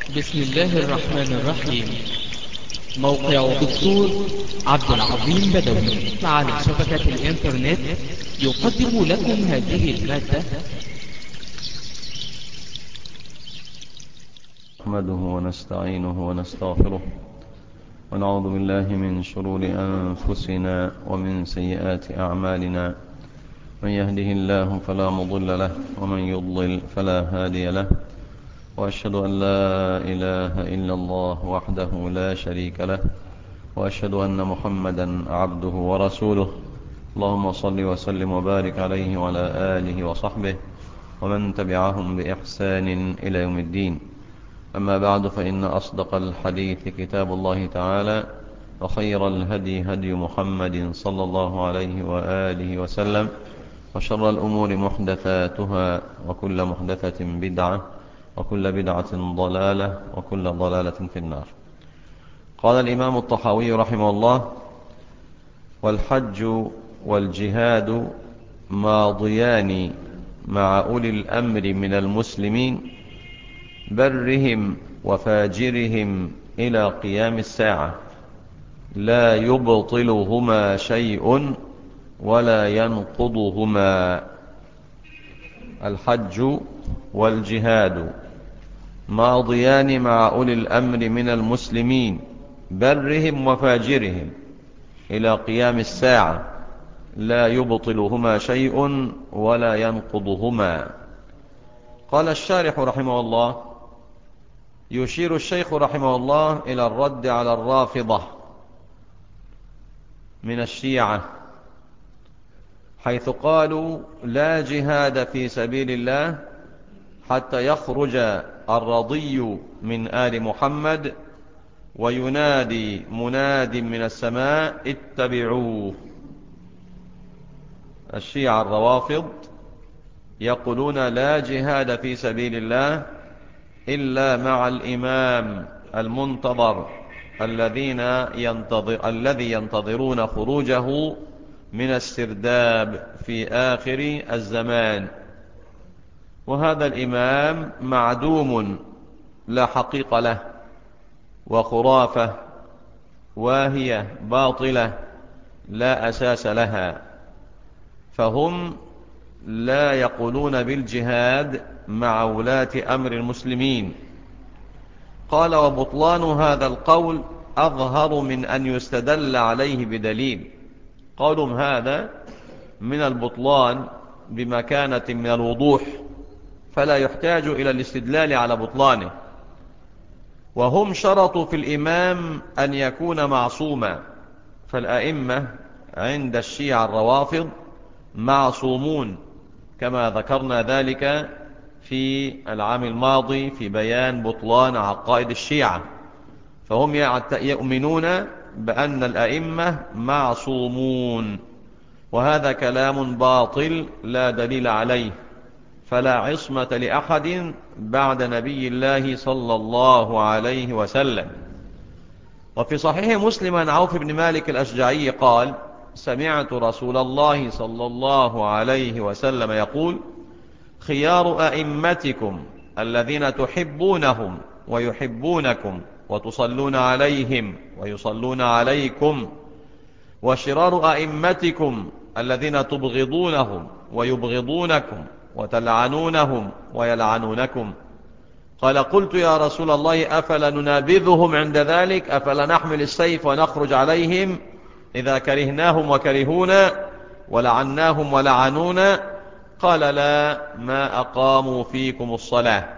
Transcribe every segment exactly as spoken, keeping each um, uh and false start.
بسم الله الرحمن الرحيم. موقع دكتور عبد العظيم بدوي على شبكة الإنترنت يقدم لكم هذه المادة. نحمده ونستعينه ونستغفره ونعوذ بالله من شرور أنفسنا ومن سيئات أعمالنا. من يهده الله فلا مضل له ومن يضلل فلا هادي له، وأشهد أن لا إله إلا الله وحده لا شريك له، وأشهد أن محمدا عبده ورسوله. اللهم صل وسلم وبارك عليه وعلى آله وصحبه ومن تبعهم بإحسان إلى يوم الدين. أما بعد، فإن أصدق الحديث كتاب الله تعالى، وخير الهدي هدي محمد صلى الله عليه وآله وسلم، وشر الأمور محدثاتها، وكل محدثة بدعة، وكل بدعة ضلالة، وكل ضلالة في النار. قال الإمام الطحاوي رحمه الله: والحج والجهاد ماضيان مع أولي الأمر من المسلمين، برهم وفاجرهم إلى قيام الساعة، لا يبطلهما شيء ولا ينقضهما. الحج والجهاد ماضيان مع أولي الأمر من المسلمين، برهم وفاجرهم إلى قيام الساعة، لا يبطلهما شيء ولا ينقضهما. قال الشارح رحمه الله: يشير الشيخ رحمه الله إلى الرد على الرافضة من الشيعة، حيث قالوا لا جهاد في سبيل الله حتى يخرج الرضي من آل محمد وينادي مناد من السماء: اتبعوه. الشيعة الروافض يقولون لا جهاد في سبيل الله إلا مع الإمام المنتظر الذين ينتظر الذي ينتظرون خروجه من السرداب في آخر الزمان. وهذا الإمام معدوم لا حقيقة له، وخرافة واهية باطلة لا أساس لها، فهم لا يقولون بالجهاد مع ولاة أمر المسلمين. قال: وبطلان هذا القول أظهر من أن يستدل عليه بدليل. قولهم هذا من البطلان بمكانة من الوضوح، فلا يحتاج إلى الاستدلال على بطلانه. وهم شرطوا في الإمام أن يكون معصوما، فالأئمة عند الشيعة الروافض معصومون، كما ذكرنا ذلك في العام الماضي في بيان بطلان عقائد الشيعة. فهم يؤمنون بأن الأئمة معصومون، وهذا كلام باطل لا دليل عليه، فلا عصمة لأحد بعد نبي الله صلى الله عليه وسلم. وفي صحيح مسلم عن عوف بن مالك الأشجعي قال: سمعت رسول الله صلى الله عليه وسلم يقول: خيار أئمتكم الذين تحبونهم ويحبونكم وتصلون عليهم ويصلون عليكم، وشرار أئمتكم الذين تبغضونهم ويبغضونكم وتلعنونهم ويلعنونكم. قال: قلت يا رسول الله أفلا ننابذهم عند ذلك؟ أفلا نحمل السيف ونخرج عليهم إذا كرهناهم وكرهونا ولعناهم ولعنونا؟ قال: لا، ما أقاموا فيكم الصلاة.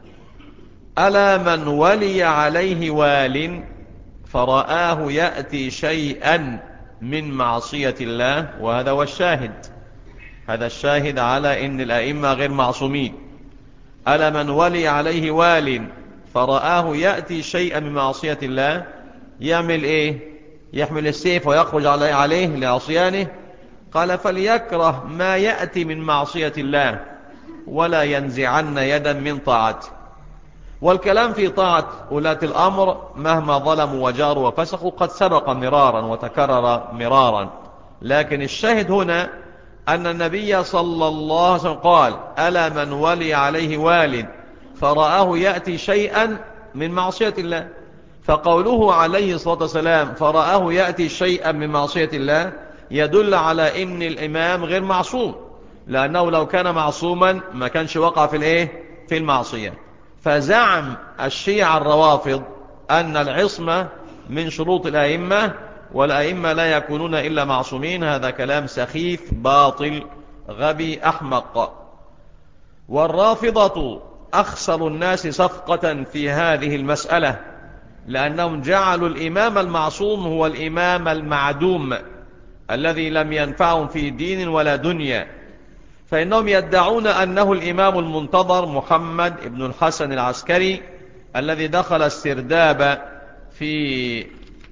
ألا من ولي عليه وال فرآه يأتي شيئا من معصية الله. وهذا هو الشاهد، هذا الشاهد على أن الأئمة غير معصومين. ألا من ولي عليه وال فرآه يأتي شيئا من معصية الله، يعمل إيه؟ يحمل السيف ويخرج عليه لعصيانه؟ قال: فليكره ما يأتي من معصية الله ولا ينزعن يدا من طاعته. والكلام في طاعة ولاة الأمر مهما ظلموا وجاروا وفسقوا قد سبق مرارا وتكرر مرارا، لكن الشاهد هنا أن النبي صلى الله عليه وسلم قال: ألا من ولي عليه وال فرآه يأتي شيئا من معصية الله. فقوله عليه الصلاة والسلام فرآه يأتي شيئا من معصية الله يدل على ان الامام غير معصوم، لانه لو كان معصوما ما كانش وقع في الايه في المعصية. فزعم الشيعة الروافض ان العصمة من شروط الائمة، والائمة لا يكونون الا معصومين، هذا كلام سخيف باطل غبي احمق. والرافضة اخسر الناس صفقة في هذه المسألة، لأنهم جعلوا الإمام المعصوم هو الإمام المعدوم الذي لم ينفعهم في دين ولا دنيا. فإنهم يدعون أنه الإمام المنتظر محمد بن الحسن العسكري الذي دخل السرداب في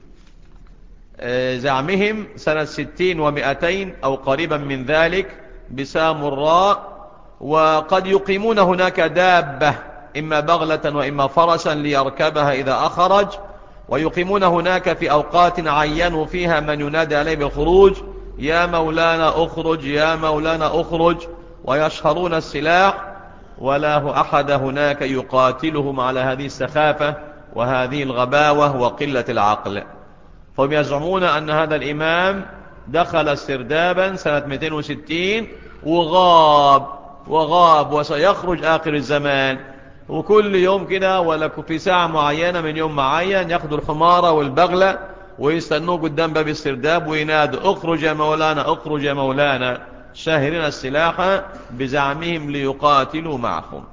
زعمهم سنة ستين ومئتين أو قريبا من ذلك بسامراء، وقد يقيمون هناك دابة إما بغلة وإما فرسا ليركبها إذا أخرج، ويقيمون هناك في أوقات عينوا فيها من ينادي عليه بالخروج، يا مولانا أخرج يا مولانا أخرج، ويشهرون السلاح، ولا أحد هناك يقاتلهم على هذه السخافة وهذه الغباوة وقلة العقل. فهم يزعمون أن هذا الإمام دخل سردابا سنة مئتين وستين وغاب وغاب وسيخرج آخر الزمان، وكل يوم كده ولا في ساعة معينة من يوم معين ياخدوا الحمارة والبغلة ويستنوه قدام باب السرداب وينادوا اخرج يا مولانا اخرج يا مولانا، شاهرين السلاح بزعمهم ليقاتلوا معهم.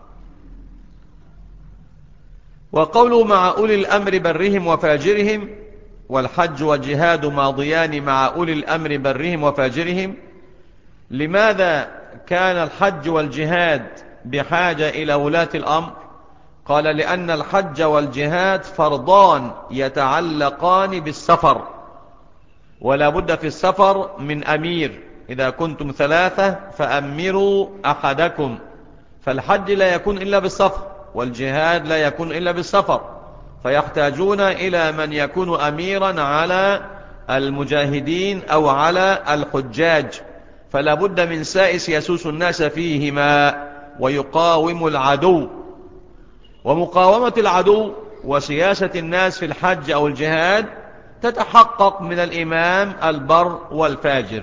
وقولوا مع أولي الأمر برهم وفاجرهم، والحج والجهاد ماضيان مع أولي الأمر برهم وفاجرهم. لماذا كان الحج والجهاد بحاجة إلى ولاة الأمر؟ قال لأن الحج والجهاد فرضان يتعلقان بالسفر، ولا بد في السفر من أمير، إذا كنتم ثلاثة فأمروا أحدكم. فالحج لا يكون إلا بالسفر، والجهاد لا يكون إلا بالسفر، فيحتاجون إلى من يكون أميرا على المجاهدين أو على الحجاج، فلا بد من سائس يسوس الناس فيهما ويقاوم العدو. ومقاومة العدو وسياسة الناس في الحج أو الجهاد تتحقق من الإمام البر والفاجر.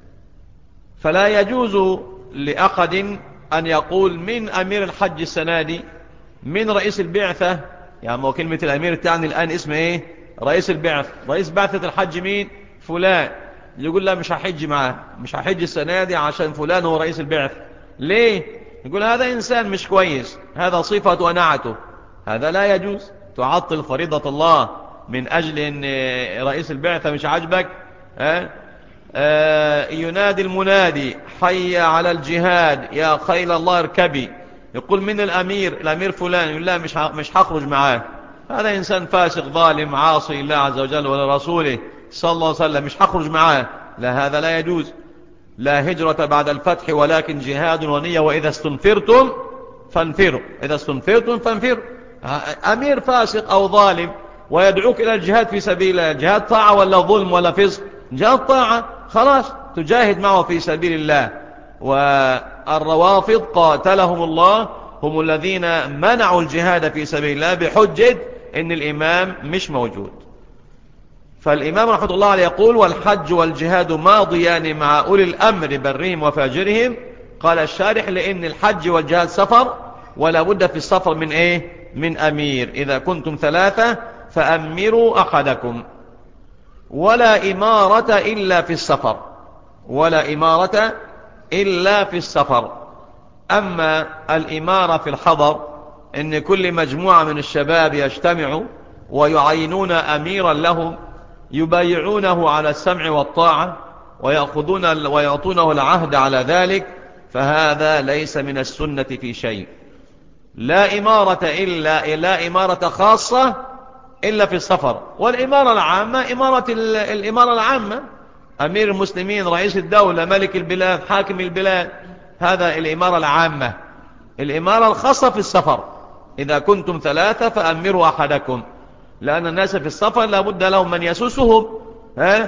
فلا يجوز لأحد أن يقول من أمير الحج السنة دي، من رئيس البعثة، يعني ما كلمة الأمير تعني الآن اسم إيه؟ رئيس البعثة. رئيس بعثة الحج مين؟ فلان. يقول لا مش هحج معاه، مش هحج السنة دي عشان فلان هو رئيس البعثة. ليه؟ يقول هذا إنسان مش كويس، هذا صفة ونعته. هذا لا يجوز. تعطل فريضة الله من أجل أن رئيس البعثة مش عاجبك. أه؟ أه ينادي المنادي حي على الجهاد يا خيل الله اركبي، يقول من الأمير؟ الأمير فلان. يقول لا مش مش هخرج معاه، هذا إنسان فاسق ظالم عاصي الله عز وجل ولرسوله صلى الله عليه وسلم، مش هخرج معاه. لا، هذا لا يجوز. لا هجرة بعد الفتح ولكن جهاد ونية، وإذا استنفرتم فانفروا، إذا استنفرتم فانفروا. أمير فاسق أو ظالم ويدعوك إلى الجهاد في سبيل الله، جهاد طاعة ولا ظلم ولا فسق؟ جهاد طاعة، خلاص تجاهد معه في سبيل الله. والروافض قاتلهم الله هم الذين منعوا الجهاد في سبيل الله بحجة إن الإمام مش موجود. فالإمام رحمة الله عليه يقول والحج والجهاد ماضيان مع أولي الأمر برهم وفاجرهم. قال الشارح لأن الحج والجهاد سفر، ولا بد في السفر من إيه؟ من أمير. إذا كنتم ثلاثة فأمروا أحدكم. ولا إمارة إلا في السفر، ولا إمارة إلا في السفر. أما الإمارة في الحضر إن كل مجموعة من الشباب يجتمعوا ويعينون أميرا لهم يبايعونه على السمع والطاعة ويأخذون ويعطونه العهد على ذلك، فهذا ليس من السنة في شيء. لا إمارة إلا لا إمارة خاصة إلا في السفر. والإمارة العامة إمارة الإمارة العامة، أمير المسلمين، رئيس الدولة، ملك البلاد، حاكم البلاد، هذا الإمارة العامة. الإمارة الخاصة في السفر، إذا كنتم ثلاثة فأمروا أحدكم، لأن الناس في السفر لابد لهم من يسوسهم. ها؟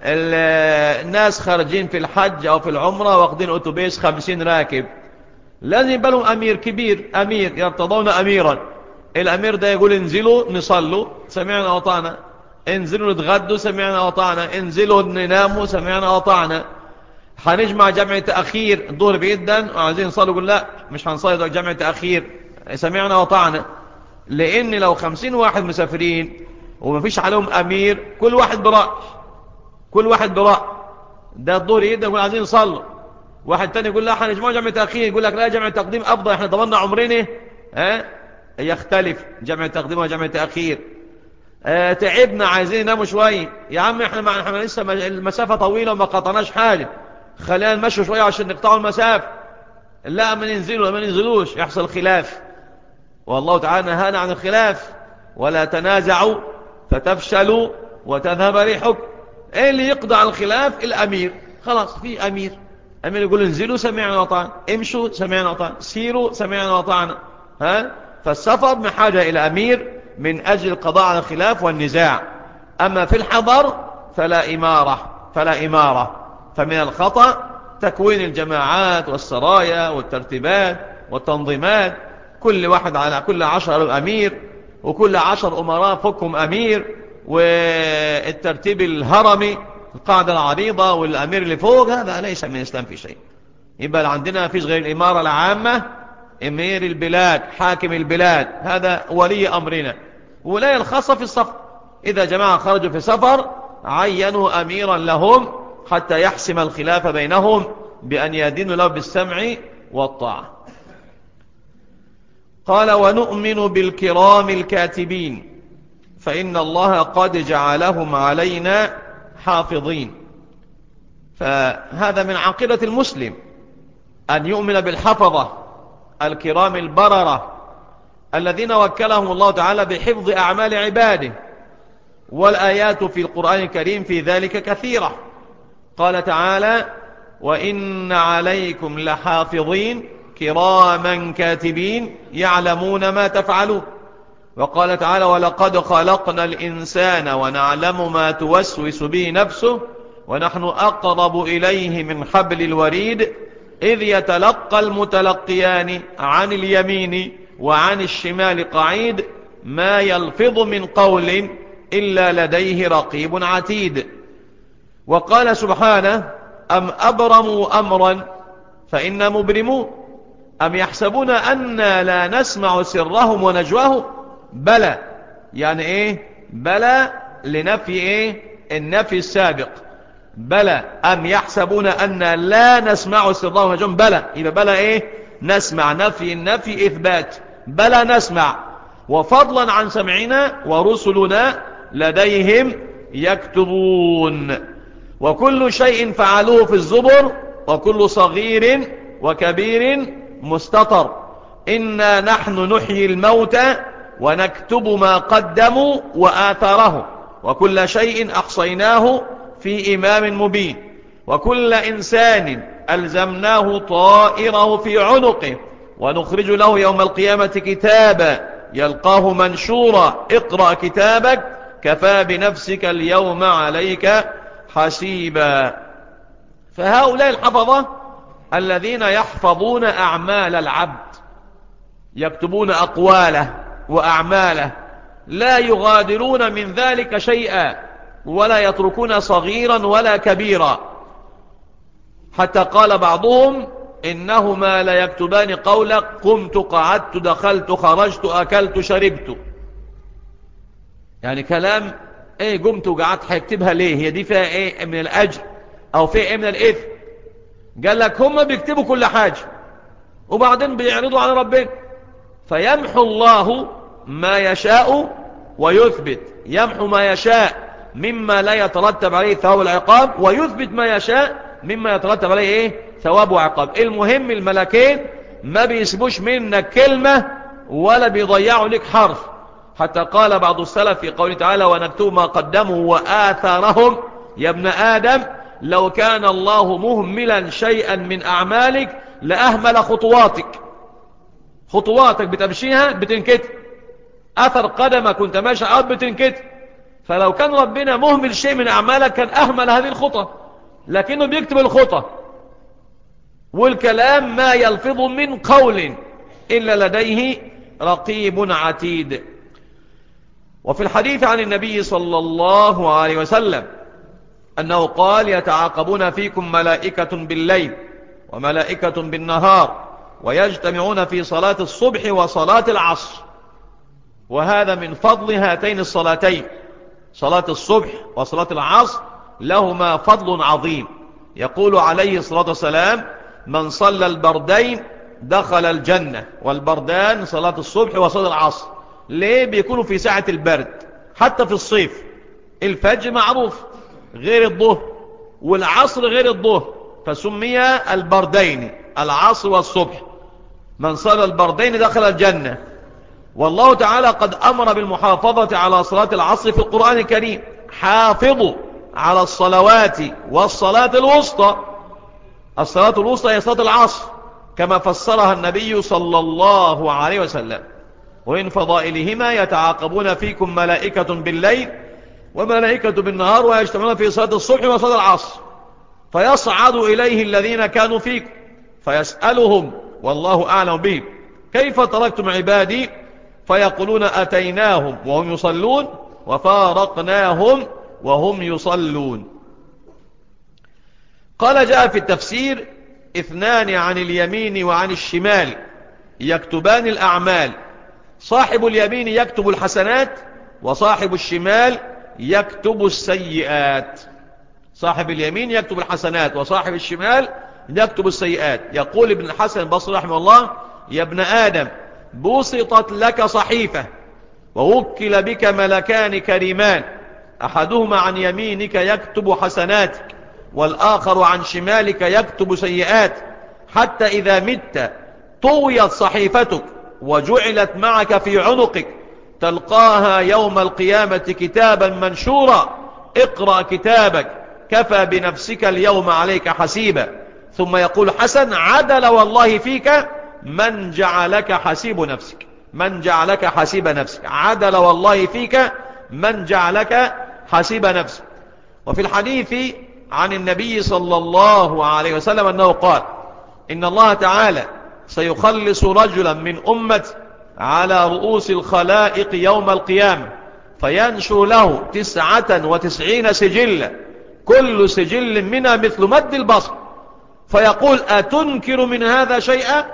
الناس خارجين في الحج أو في العمرة واخدين أتوبيس خمسين راكب، لازم يبقى لهم أمير كبير، أمير يرتضون أميرا. الأمير ده يقول انزلوا نصلوا سمعنا وطعنا، انزلوا نتغدوا سمعنا وطعنا، انزلوا نناموا سمعنا وطعنا. هنجمع جمع تأخير الظهر بيدا وعايزين نصلي، يقول لا مش هنصلي جمع تأخير سمعنا وطعنا. لأن لو خمسين واحد مسافرين ومفيش عليهم أمير، كل واحد برأي كل واحد برأي ده الظهر يدا يقول عايزين نصلي، واحد تاني يقول لا هنجمع جمع تأخير، يقول لك لا جمع تقديم أفضل احنا ضمننا عمرنا. ها يختلف جمع تقديم وجمع تأخير. اه تعبنا عايزين نناموا شوية، يا عم احنا, ما احنا لسه المسافة طويلة وما قطعناش حاجة، خلينا نمشي شوية عشان نقطعوا المسافة. لا ما ننزلوا ما ننزلوش يحصل خلاف. والله تعالى نهانا عن الخلاف، ولا تنازعوا فتفشلوا وتذهب ريحكم. ايه اللي يقضي على الخلاف؟ الأمير. خلاص في أمير، أمير يقول انزلوا سمعنا وطعنا، امشوا سمعنا وطعنا، سيروا سمعنا وطعنا. ها فالسفر بحاجة إلى أمير من أجل القضاء على الخلاف والنزاع. أما في الحضر فلا إمارة فلا إمارة فمن الخطأ تكوين الجماعات والسرايا والترتيبات والتنظيمات، كل واحد على كل عشر أمير، وكل عشر أمراء فوقهم أمير، والترتيب الهرمي القاعدة العريضة والأمير اللي فوق، هذا ليس من الإسلام في شيء. يبقى عندنا فيش غير الإمارة العامة، أمير البلاد حاكم البلاد هذا ولي أمرنا. ولاية الخاصة في السفر، إذا جماعة خرجوا في سفر عينوا أميرا لهم حتى يحسم الخلاف بينهم بأن يدينوا له بالسمع والطاعة. قال ونؤمن بالكرام الكاتبين فإن الله قد جعلهم علينا حافظين. فهذا من عقيدة المسلم أن يؤمن بالحفظة الكرام البررة الذين وكلهم الله تعالى بحفظ أعمال عباده، والآيات في القرآن الكريم في ذلك كثيرة. قال تعالى وإن عليكم لحافظين كراما كاتبين يعلمون ما تفعلون. وقال تعالى ولقد خلقنا الإنسان ونعلم ما توسوس به نفسه ونحن أقرب إليه من حبل الوريد إذ يتلقى المتلقيان عن اليمين وعن الشمال قعيد ما يلفظ من قول إلا لديه رقيب عتيد. وقال سبحانه أم أبرموا أمرا فإنا مبرمون أم يحسبون أنا لا نسمع سرهم ونجواهم بلى. يعني إيه بلى؟ لنفي إيه؟ النفي السابق. بلى أم يحسبون أنا لا نسمع سرهم ونجواهم بلى. يبقى بلى إيه؟ نسمع. نفي النفي إثبات. بلى نسمع، وفضلا عن سمعنا ورسلنا لديهم يكتبون. وكل شيء فعلوه في الزبر وكل صغير وكبير مستطر. إنا نحن نحيي الموتى ونكتب ما قدموا وآثاره وكل شيء أحصيناه في إمام مبين. وكل إنسان ألزمناه طائره في عنقه ونخرج له يوم القيامة كتابا يلقاه منشورا اقرأ كتابك كفى بنفسك اليوم عليك حسيبا. فهؤلاء الحفظة الذين يحفظون أعمال العبد، يكتبون أقواله وأعماله، لا يغادرون من ذلك شيئا ولا يتركون صغيرا ولا كبيرا. حتى قال بعضهم إنهما لا يكتبان قولك قمت قعدت دخلت خرجت أكلت شربت. يعني كلام ايه قمت وقعدت هيكتبها ليه؟ هي دي فيها ايه من الأجر أو فيها ايه من الإثم؟ قال لك هم بيكتبوا كل حاجة وبعدين بيعرضوا على ربنا، فيمحو الله ما يشاء ويثبت. يمحو ما يشاء مما لا يترتب عليه ثواب العقاب، ويثبت ما يشاء مما يترتب عليه ايه ثواب وعقاب. المهم الملكين ما بيسبوش منك كلمة ولا بيضيعوا لك حرف. حتى قال بعض السلف في قوله تعالى ونكتب ما قدموا وآثارهم يا ابن آدم لو كان الله مهملا شيئا من أعمالك لأهمل خطواتك. خطواتك بتمشيها بتنكتب، أثر قدمك كنت ماشي عاد بتنكتب. فلو كان ربنا مهمل شيء من أعمالك كان أهمل هذه الخطى، لكنه بيكتب الخطى. والكلام ما يلفظ من قول إلا لديه رقيب عتيد. وفي الحديث عن النبي صلى الله عليه وسلم أنه قال يتعاقبون فيكم ملائكة بالليل وملائكة بالنهار ويجتمعون في صلاة الصبح وصلاة العصر. وهذا من فضل هاتين الصلاتين، صلاة الصبح وصلاة العصر لهما فضل عظيم. يقول عليه الصلاة والسلام من صلى البردين دخل الجنة. والبردان صلاة الصبح وصلاة العصر. ليه؟ بيكونوا في ساعة البرد. حتى في الصيف الفجر معروف غير الظهر والعصر غير الظهر، فسمي البردين العصر والصبح. من صلى البردين دخل الجنة. والله تعالى قد أمر بالمحافظة على صلاة العصر في القرآن الكريم. حافظوا على الصلوات والصلاة الوسطى. الصلاة الوسطى هي صلاة العصر كما فسرها النبي صلى الله عليه وسلم. وإن فضائلهما يتعاقبون فيكم ملائكة بالليل وملائكة بالنهار ويجتمعون في صلاة الصبح وصلاة العصر. فيصعد إليه الذين كانوا فيكم فيسألهم والله أعلم بهم كيف تركتم عبادي فيقولون أتيناهم وهم يصلون وفارقناهم وهم يصلون. قال جاء في التفسير اثنان عن اليمين وعن الشمال يكتبان الأعمال. صاحب اليمين يكتب الحسنات وصاحب الشمال يكتب السيئات. صاحب اليمين يكتب الحسنات وصاحب الشمال يكتب السيئات. يقول ابن الحسن البصري رحمه الله يا ابن آدم بسطت لك صحيفة ووكل بك ملكان كريمان أحدهما عن يمينك يكتب حسناتك والآخر عن شمالك يكتب سيئات حتى إذا مت طويت صحيفتك وجعلت معك في عنقك تلقاها يوم القيامة كتابا منشورا اقرأ كتابك كفى بنفسك اليوم عليك حسيبا. ثم يقول حسن عدل والله فيك من جعلك حسيب نفسك. من جعلك حسيب نفسك عدل والله فيك من جعلك حسيب نفسك. وفي الحديث عن النبي صلى الله عليه وسلم أنه قال إن الله تعالى سيخلص رجلا من أمة على رؤوس الخلائق يوم القيامة فينشر له تسعة وتسعين سجلا كل سجل منها مثل مد البصر فيقول أتنكر من هذا شيئا؟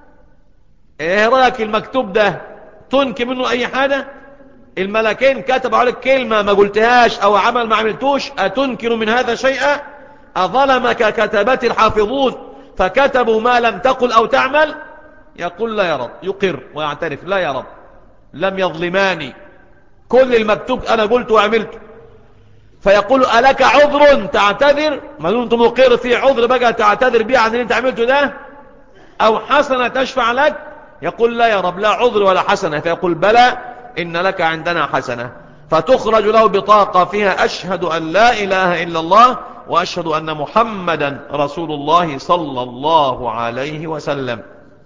ايه رأيك المكتوب ده تنكر منه أي حاجة؟ الملكين كتبوا عليك كلمة ما قلتهاش أو عمل ما عملتوش أتنكر من هذا شيئا؟ أظلمك كتبت الحافظون فكتبوا ما لم تقل أو تعمل؟ يقول لا يا رب، يقر ويعترف لا يا رب لم يظلماني كل المكتوب أنا قلت وعملته. فيقول ألك عذر تعتذر؟ ما دون أنت مقر في عذر بقى تعتذر بيه عن اللي انت عملته ده أو حسنة تشفع لك؟ يقول لا يا رب لا عذر ولا حسنة. فيقول بلى إن لك عندنا حسنة. فتخرج له بطاقة فيها أشهد أن لا إله إلا الله وأشهد أن محمدا رسول الله صلى الله عليه وسلم.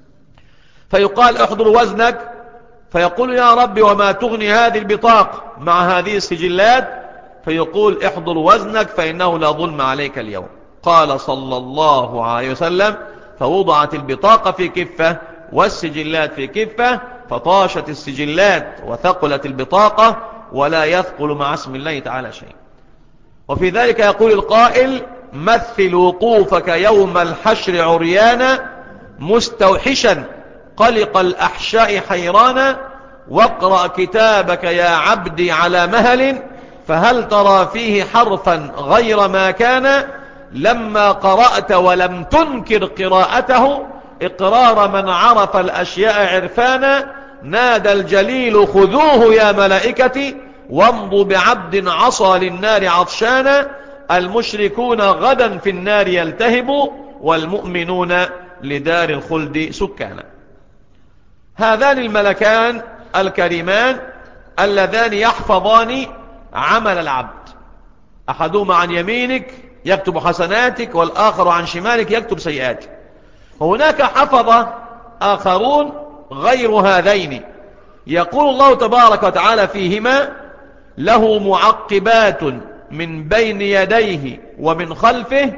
فيقال احضر وزنك فيقول يا رب وما تغني هذه البطاقة مع هذه السجلات؟ فيقول احضر وزنك فإنه لا ظلم عليك اليوم. قال صلى الله عليه وسلم فوضعت البطاقة في كفة والسجلات في كفة فطاشت السجلات وثقلت البطاقة ولا يثقل مع اسم الله تعالى شيء. وفي ذلك يقول القائل مثل وقوفك يوم الحشر عريانا مستوحشا قلق الأحشاء حيرانا واقرأ كتابك يا عبدي على مهل فهل ترى فيه حرفا غير ما كان لما قرأت ولم تنكر قراءته إقرار من عرف الأشياء عرفانا نادى الجليل خذوه يا ملائكتي وامضوا بعبد عصى للنار عطشانا المشركون غدا في النار يلتهبوا والمؤمنون لدار الخلد سكانا. هذان الملكان الكريمان اللذان يحفظان عمل العبد أحدهما عن يمينك يكتب حسناتك والآخر عن شمالك يكتب سيئاتك. وهناك حفظ آخرون غير هذين يقول الله تبارك وتعالى فيهما له معقبات من بين يديه ومن خلفه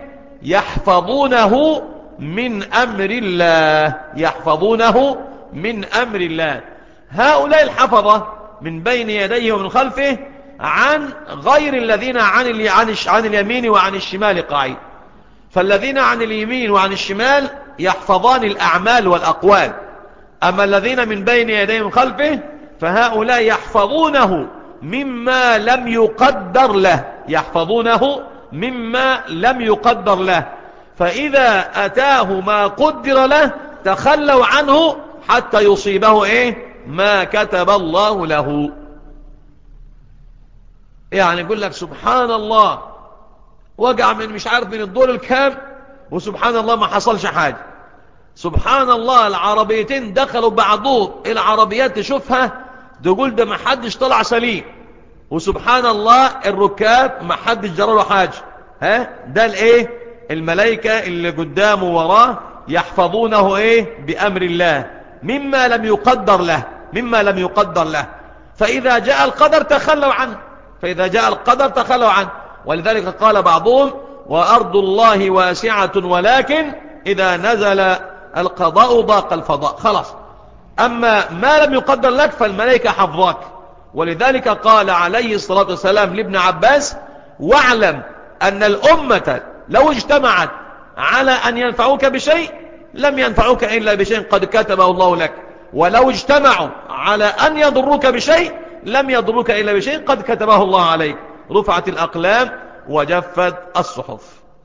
يحفظونه من أمر الله. يحفظونه من أمر الله. هؤلاء الحفظة من بين يديه ومن خلفه عن غير الذين عن, عن, عن اليمين وعن الشمال قاعد. فالذين عن اليمين وعن الشمال يحفظان الأعمال والأقوال، أما الذين من بين يديه ومن خلفه فهؤلاء يحفظونه مما لم يقدر له، يحفظونه مما لم يقدر له، فإذا أتاه ما قدر له تخلوا عنه حتى يصيبه إيه ما كتب الله له. يعني يقول لك سبحان الله وقع من مش عارف من الدور الكام وسبحان الله ما حصلش حاجة. سبحان الله العربيتين دخلوا بعضهم العربيات تشوفها تقول ده ما حدش طلع سليم، وسبحان الله الركاب ما حدش جرى له حاجة. ها ده الايه الملائكة اللي قدامه وراه يحفظونه ايه بأمر الله مما لم يقدر له، مما لم يقدر له. فإذا جاء القدر تخلوا عنه، فإذا جاء القدر تخلوا عنه. ولذلك قال بعضهم وأرض الله واسعة ولكن إذا نزل القضاء ضاق الفضاء. خلاص، أما ما لم يقدر لك فالملائكة حفظاك. ولذلك قال عليه الصلاة والسلام لابن عباس واعلم أن الأمة لو اجتمعت على أن ينفعوك بشيء لم ينفعوك إلا بشيء قد كتبه الله لك، ولو اجتمعوا على أن يضروك بشيء لم يضروك إلا بشيء قد كتبه الله عليك. رفعت الأقلام وجفت الصحف.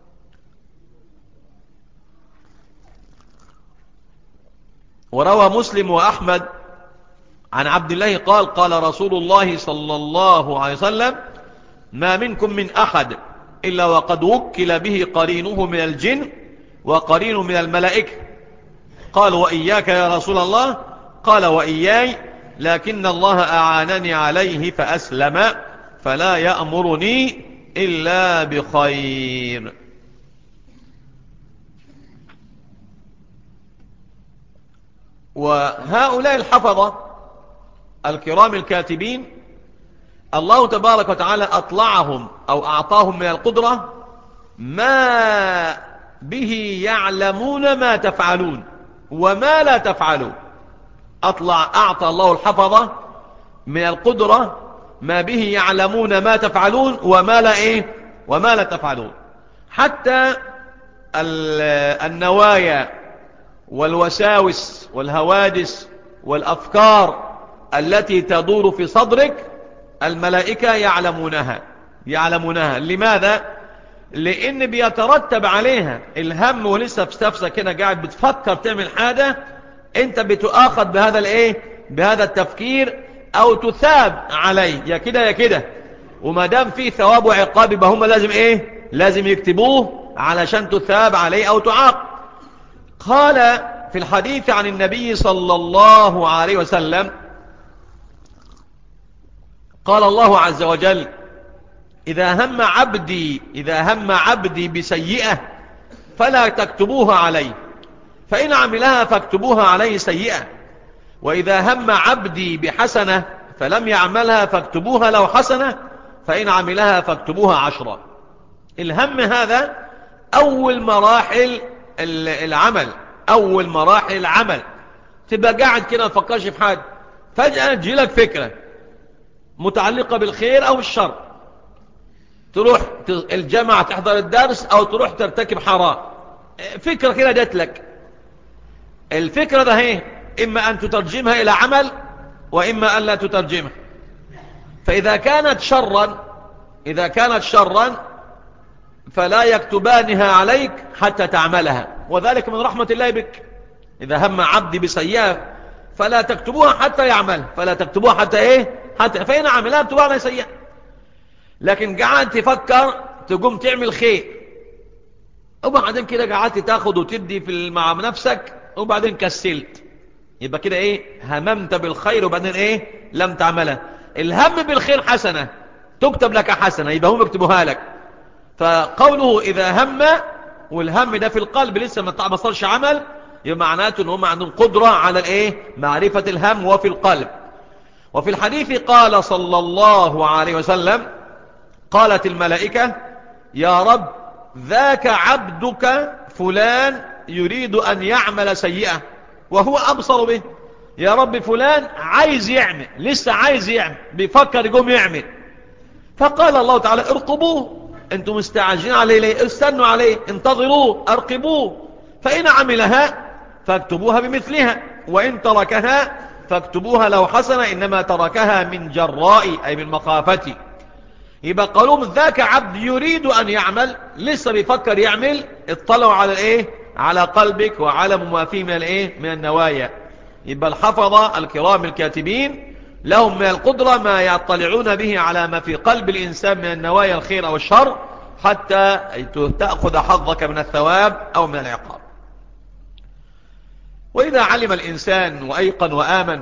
وروى مسلم وأحمد عن عبد الله قال قال رسول الله صلى الله عليه وسلم ما منكم من أحد إلا وقد وكل به قرينه من الجن وقرينه من الملائكة. قال وإياك يا رسول الله؟ قال وإياي، لكن الله أعانني عليه فأسلم فلا يأمرني إلا بخير. وهؤلاء الحفظة الكرام الكاتبين الله تبارك وتعالى أطلعهم أو أعطاهم من القدرة ما به يعلمون ما تفعلون وما لا تفعلون. أطلع أعطى الله الحفظة من القدرة ما به يعلمون ما تفعلون وما لا إيه وما لا تفعلون. حتى النوايا والوساوس والهواجس والأفكار التي تدور في صدرك الملائكة يعلمونها يعلمونها لماذا؟ لأن بيترتب عليها الهم، ولسه في نفسك كده قاعد بتفكر تعمل حاجة انت بتؤاخذ بهذا الايه بهذا التفكير او تثاب عليه يا كده يا كده. وما دام فيه ثواب وعقاب يبقى هم لازم ايه لازم يكتبوه علشان تثاب عليه او تعاقب. قال في الحديث عن النبي صلى الله عليه وسلم قال الله عز وجل إذا هم عبدي إذا هم عبدي بسيئة فلا تكتبوها عليه فإن عملها فاكتبوها عليه سيئة، وإذا هم عبدي بحسنة فلم يعملها فاكتبوها له حسنة، فإن عملها فاكتبوها عشرة. الهم هذا أول مراحل العمل، أول مراحل العمل. تبقى قاعد كده تفكرش في حاجة فجأة تجيلك فكرة متعلقة بالخير أو الشر، تروح الجامعة تحضر الدرس أو تروح ترتكب حرام. فكرة كده جات لك. الفكرة ده هي إما أن تترجمها إلى عمل وإما أن لا تترجمها. فإذا كانت شرا إذا كانت شرا فلا يكتبانها عليك حتى تعملها، وذلك من رحمة الله بك. إذا هم عبدي بسيئة فلا تكتبوها حتى يعمل، فلا تكتبوها حتى إيه حتى فإن عملها اكتبوها على سيئة. لكن قاعد تفكر تقوم تعمل خير وبعدين كده قاعدت تاخد وتدي في مع نفسك وبعدين كسلت، يبقى كده ايه هممت بالخير وبعدين ايه لم تعملها. الهم بالخير حسنة تكتب لك حسنة، يبقى هم يكتبوها لك. فقوله إذا هم، والهم ده في القلب لسه ما صارش عمل، يبقى معناته ان هم عندهم قدرة على الايه معرفة الهم وفي القلب. وفي الحديث قال صلى الله عليه وسلم قالت الملائكة يا رب ذاك عبدك فلان يريد أن يعمل سيئة وهو أبصر به يا رب فلان عايز يعمل، لسه عايز يعمل، بيفكر يقوم يعمل. فقال الله تعالى ارقبوه، انتم مستعجلين عليه ليه؟ استنوا عليه، انتظروه، ارقبوه، فإن عملها فاكتبوها بمثلها، وإن تركها فاكتبوها لو حسنة، إنما تركها من جراء أي من مخافتي. يبقى قالوا ذاك عبد يريد أن يعمل، لسه بيفكر يعمل، اطلعوا على الايه؟ على قلبك وعلى ما فيه من الايه؟ من النوايا. يبقى الحفظة الكرام الكاتبين لهم من القدرة ما يطلعون به على ما في قلب الإنسان من النوايا الخير أو الشر، حتى تأخذ حظك من الثواب أو من العقاب. وإذا علم الإنسان وأيقن وآمن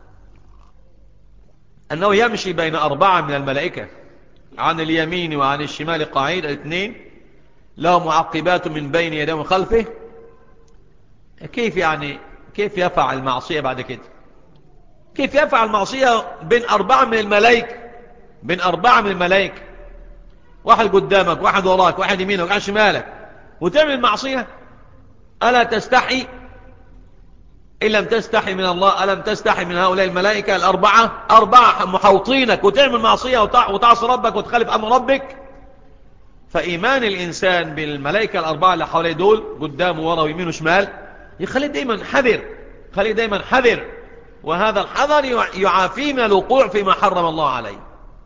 أنه يمشي بين أربعة من الملائكة عن اليمين وعن الشمال قعيد، الاثنين له معقبات من بين يديه ومن خلفه، كيف يعني كيف يفعل المعصية بعد كده؟ كيف يفعل المعصية بين أربعة من الملائكة؟ بين أربعة من الملائكة، واحد قدامك، واحد وراك، واحد يمينك، واحد شمالك، وتعمل معصية؟ ألا تستحي؟ إن لم تستحي من الله ألم تستحي من هؤلاء الملائكة الأربعة؟ أربعة محوطينك وتعمل معصية وتعصي ربك وتخالف أمر ربك. فإيمان الإنسان بالملائكة الأربعة اللي حواليه دول قدامه ورا ويمين وشمال يخليه دايما حذر، خليه دايما حذر، وهذا الحذر يعافيه من الوقوع فيما حرم الله عليه.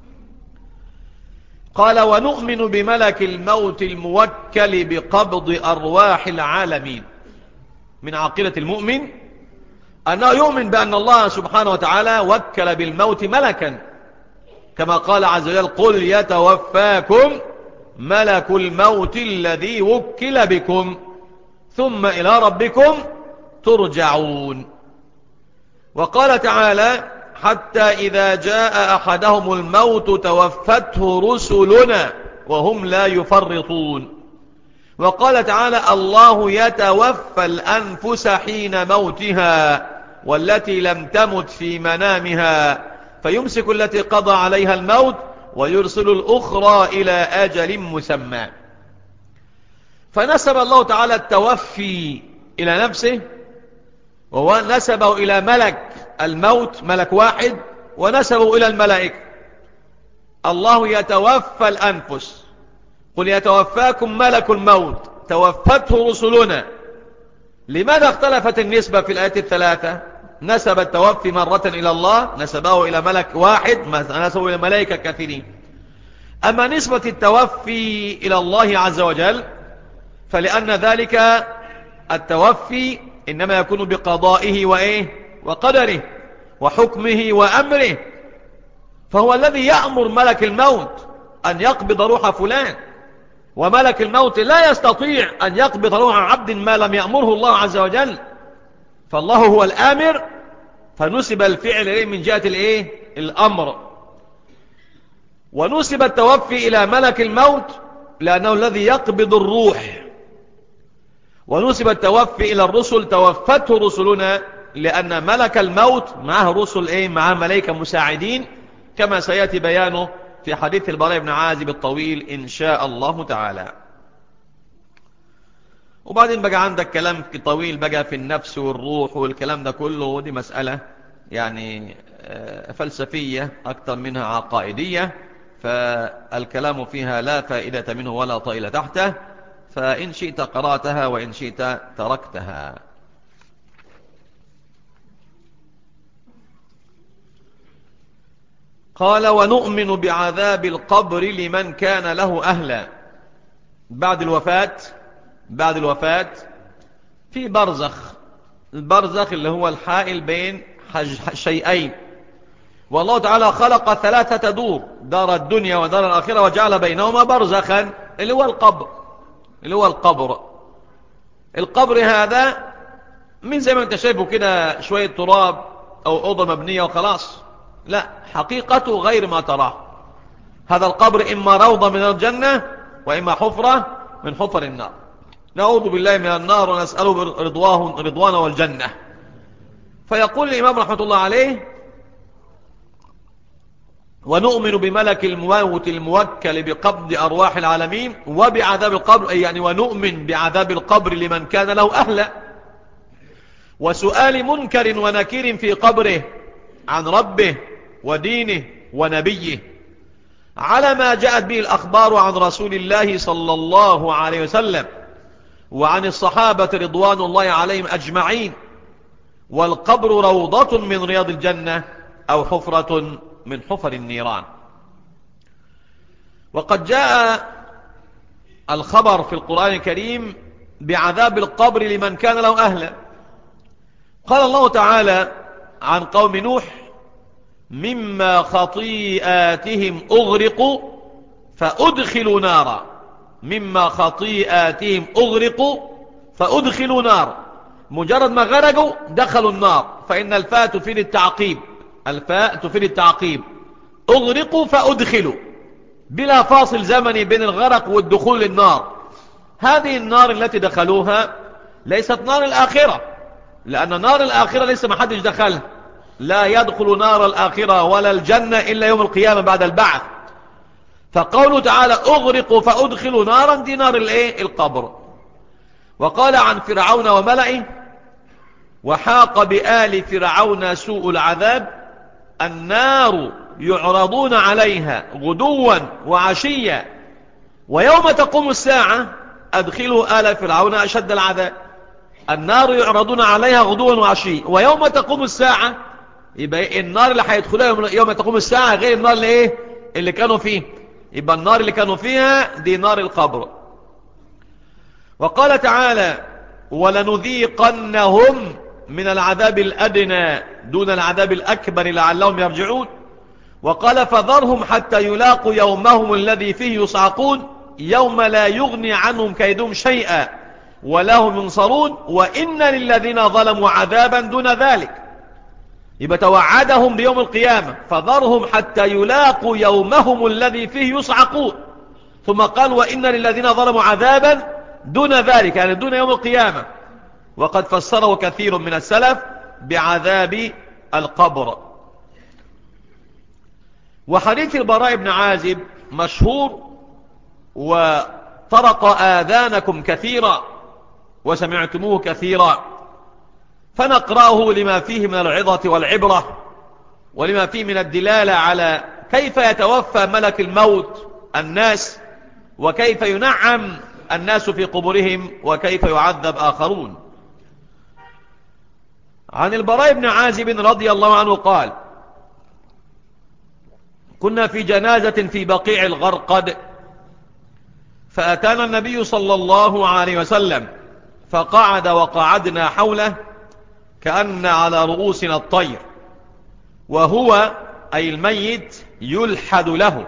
قال ونؤمن بملك الموت الموكل بقبض أرواح العالمين. من عقيدة المؤمن أنه يؤمن بأن الله سبحانه وتعالى وكل بالموت ملكا، كما قال عز وجل قل يتوفاكم ملك الموت الذي وكل بكم ثم إلى ربكم ترجعون. وقال تعالى حتى إذا جاء أحدهم الموت توفته رسلنا وهم لا يفرطون. وقال تعالى الله يتوفى الأنفس حين موتها والتي لم تمت في منامها فيمسك التي قضى عليها الموت ويرسل الأخرى إلى أجل مسمى. فنسب الله تعالى التوفي إلى نفسه، ونسبه إلى ملك الموت ملك واحد، ونسبه إلى الملائكة. الله يتوفى الأنفس، قل يتوفاكم ملك الموت توفته رسلنا. لماذا اختلفت النسبة في الآيات الثلاثة؟ نسب التوفي مرة إلى الله، نسبه إلى ملك واحد، نسبه إلى ملائكة كثيرين. أما نسبة التوفي إلى الله عز وجل فلأن ذلك التوفي إنما يكون بقضائه وإيه وقدره وحكمه وأمره، فهو الذي يأمر ملك الموت أن يقبض روح فلان، وملك الموت لا يستطيع أن يقبض روح عبد ما لم يأمره الله عز وجل، فالله هو الآمر، فنسب الفعل إليه من جهة الإيه الأمر. ونسب التوفي إلى ملك الموت لأنه الذي يقبض الروح. ونسب التوفي إلى الرسل توفته رسلنا لأن ملك الموت معه رسل إيه معه ملائكة مساعدين، كما سيأتي بيانه في حديث البراء بن عازب الطويل إن شاء الله تعالى. وبعدين بقى عندك كلام طويل بقى في النفس والروح والكلام ده كله، دي مسألة يعني فلسفية أكثر منها عقائدية، فالكلام فيها لا فائدة منه ولا طائل تحته، فإن شئت قرأتها وإن شئت تركتها. قال ونؤمن بعذاب القبر لمن كان له أهلا. بعد الوفاة بعد الوفاة في برزخ، البرزخ اللي هو الحائل بين شيئين، والله تعالى خلق ثلاثة دور، دار الدنيا ودار الآخرة، وجعل بينهما برزخا اللي هو القبر اللي هو القبر القبر هذا من زي ما انت شايفه كده شوية تراب أو أوضة مبنية وخلاص، لا، حقيقته غير ما تراه. هذا القبر إما روضة من الجنة وإما حفرة من حفر النار، نعوذ بالله من النار ونسأله رضواه رضوانه والجنة. فيقول الإمام رحمة الله عليه ونؤمن بملك الموت الموكل بقبض أرواح العالمين وبعذاب القبر، أي يعني ونؤمن بعذاب القبر لمن كان له أهلا، وسؤال منكر ونكير في قبره عن ربه ودينه ونبيه على ما جاءت به الأخبار عن رسول الله صلى الله عليه وسلم وعن الصحابة رضوان الله عليهم أجمعين. والقبر روضة من رياض الجنة أو حفرة من حفر النيران. وقد جاء الخبر في القرآن الكريم بعذاب القبر لمن كان له أهلا. قال الله تعالى عن قوم نوح: مما خطيئاتهم أغرقوا فأدخلوا نارا. مما خطيئاتهم أغرقوا فأدخلوا نارا. مجرد ما غرقوا دخلوا النار، فإن الفاء تفيد التعقيب. الفاء تفيد التعقيب. أغرقوا فأدخلوا، بلا فاصل زمني بين الغرق والدخول للنار. هذه النار التي دخلوها ليست نار الآخرة، لأن نار الآخرة ليس محدش دخلها. لا يدخل نار الآخرة ولا الجنة إلا يوم القيامة بعد البعث. فقوله تعالى أغرقوا فأدخلوا نارا، دي نار الايه؟ القبر. وقال عن فرعون وملئه: وحاق بآل فرعون سوء العذاب، النار يعرضون عليها غدوا وعشيا ويوم تقوم الساعة أدخلوا آل فرعون أشد العذاب. النار يعرضون عليها غدوا وعشيا ويوم تقوم الساعة، يبقى النار اللي هيدخلها يوم تقوم الساعة غير النار اللي ايه اللي كانوا فيه. يبقى النار اللي كانوا فيها دي نار القبر. وقال تعالى: ولنذيقنهم من العذاب الأدنى دون العذاب الأكبر لعلهم يرجعون. وقال: فذرهم حتى يلاقوا يومهم الذي فيه يصعقون، يوم لا يغني عنهم كيدهم شيئا ولا هم ينصرون، وإن للذين ظلموا عذابا دون ذلك. يبقى توعدهم بيوم القيامة: فذرهم حتى يلاقوا يومهم الذي فيه يصعقون. ثم قال: وإن للذين ظلموا عذابا دون ذلك، يعني دون يوم القيامة. وقد فسره كثير من السلف بعذاب القبر. وحديث البراء بن عازب مشهور وطرق آذانكم كثيرا وسمعتموه كثيرا، فنقرأه لما فيه من العظة والعبرة ولما فيه من الدلالة على كيف يتوفى ملك الموت الناس، وكيف ينعم الناس في قبورهم، وكيف يعذب آخرون. عن البراء بن عازب رضي الله عنه قال: كنا في جنازة في بقيع الغرقد، فأتانا النبي صلى الله عليه وسلم فقعد وقعدنا حوله كأن على رؤوسنا الطير، وهو أي الميت يلحد له.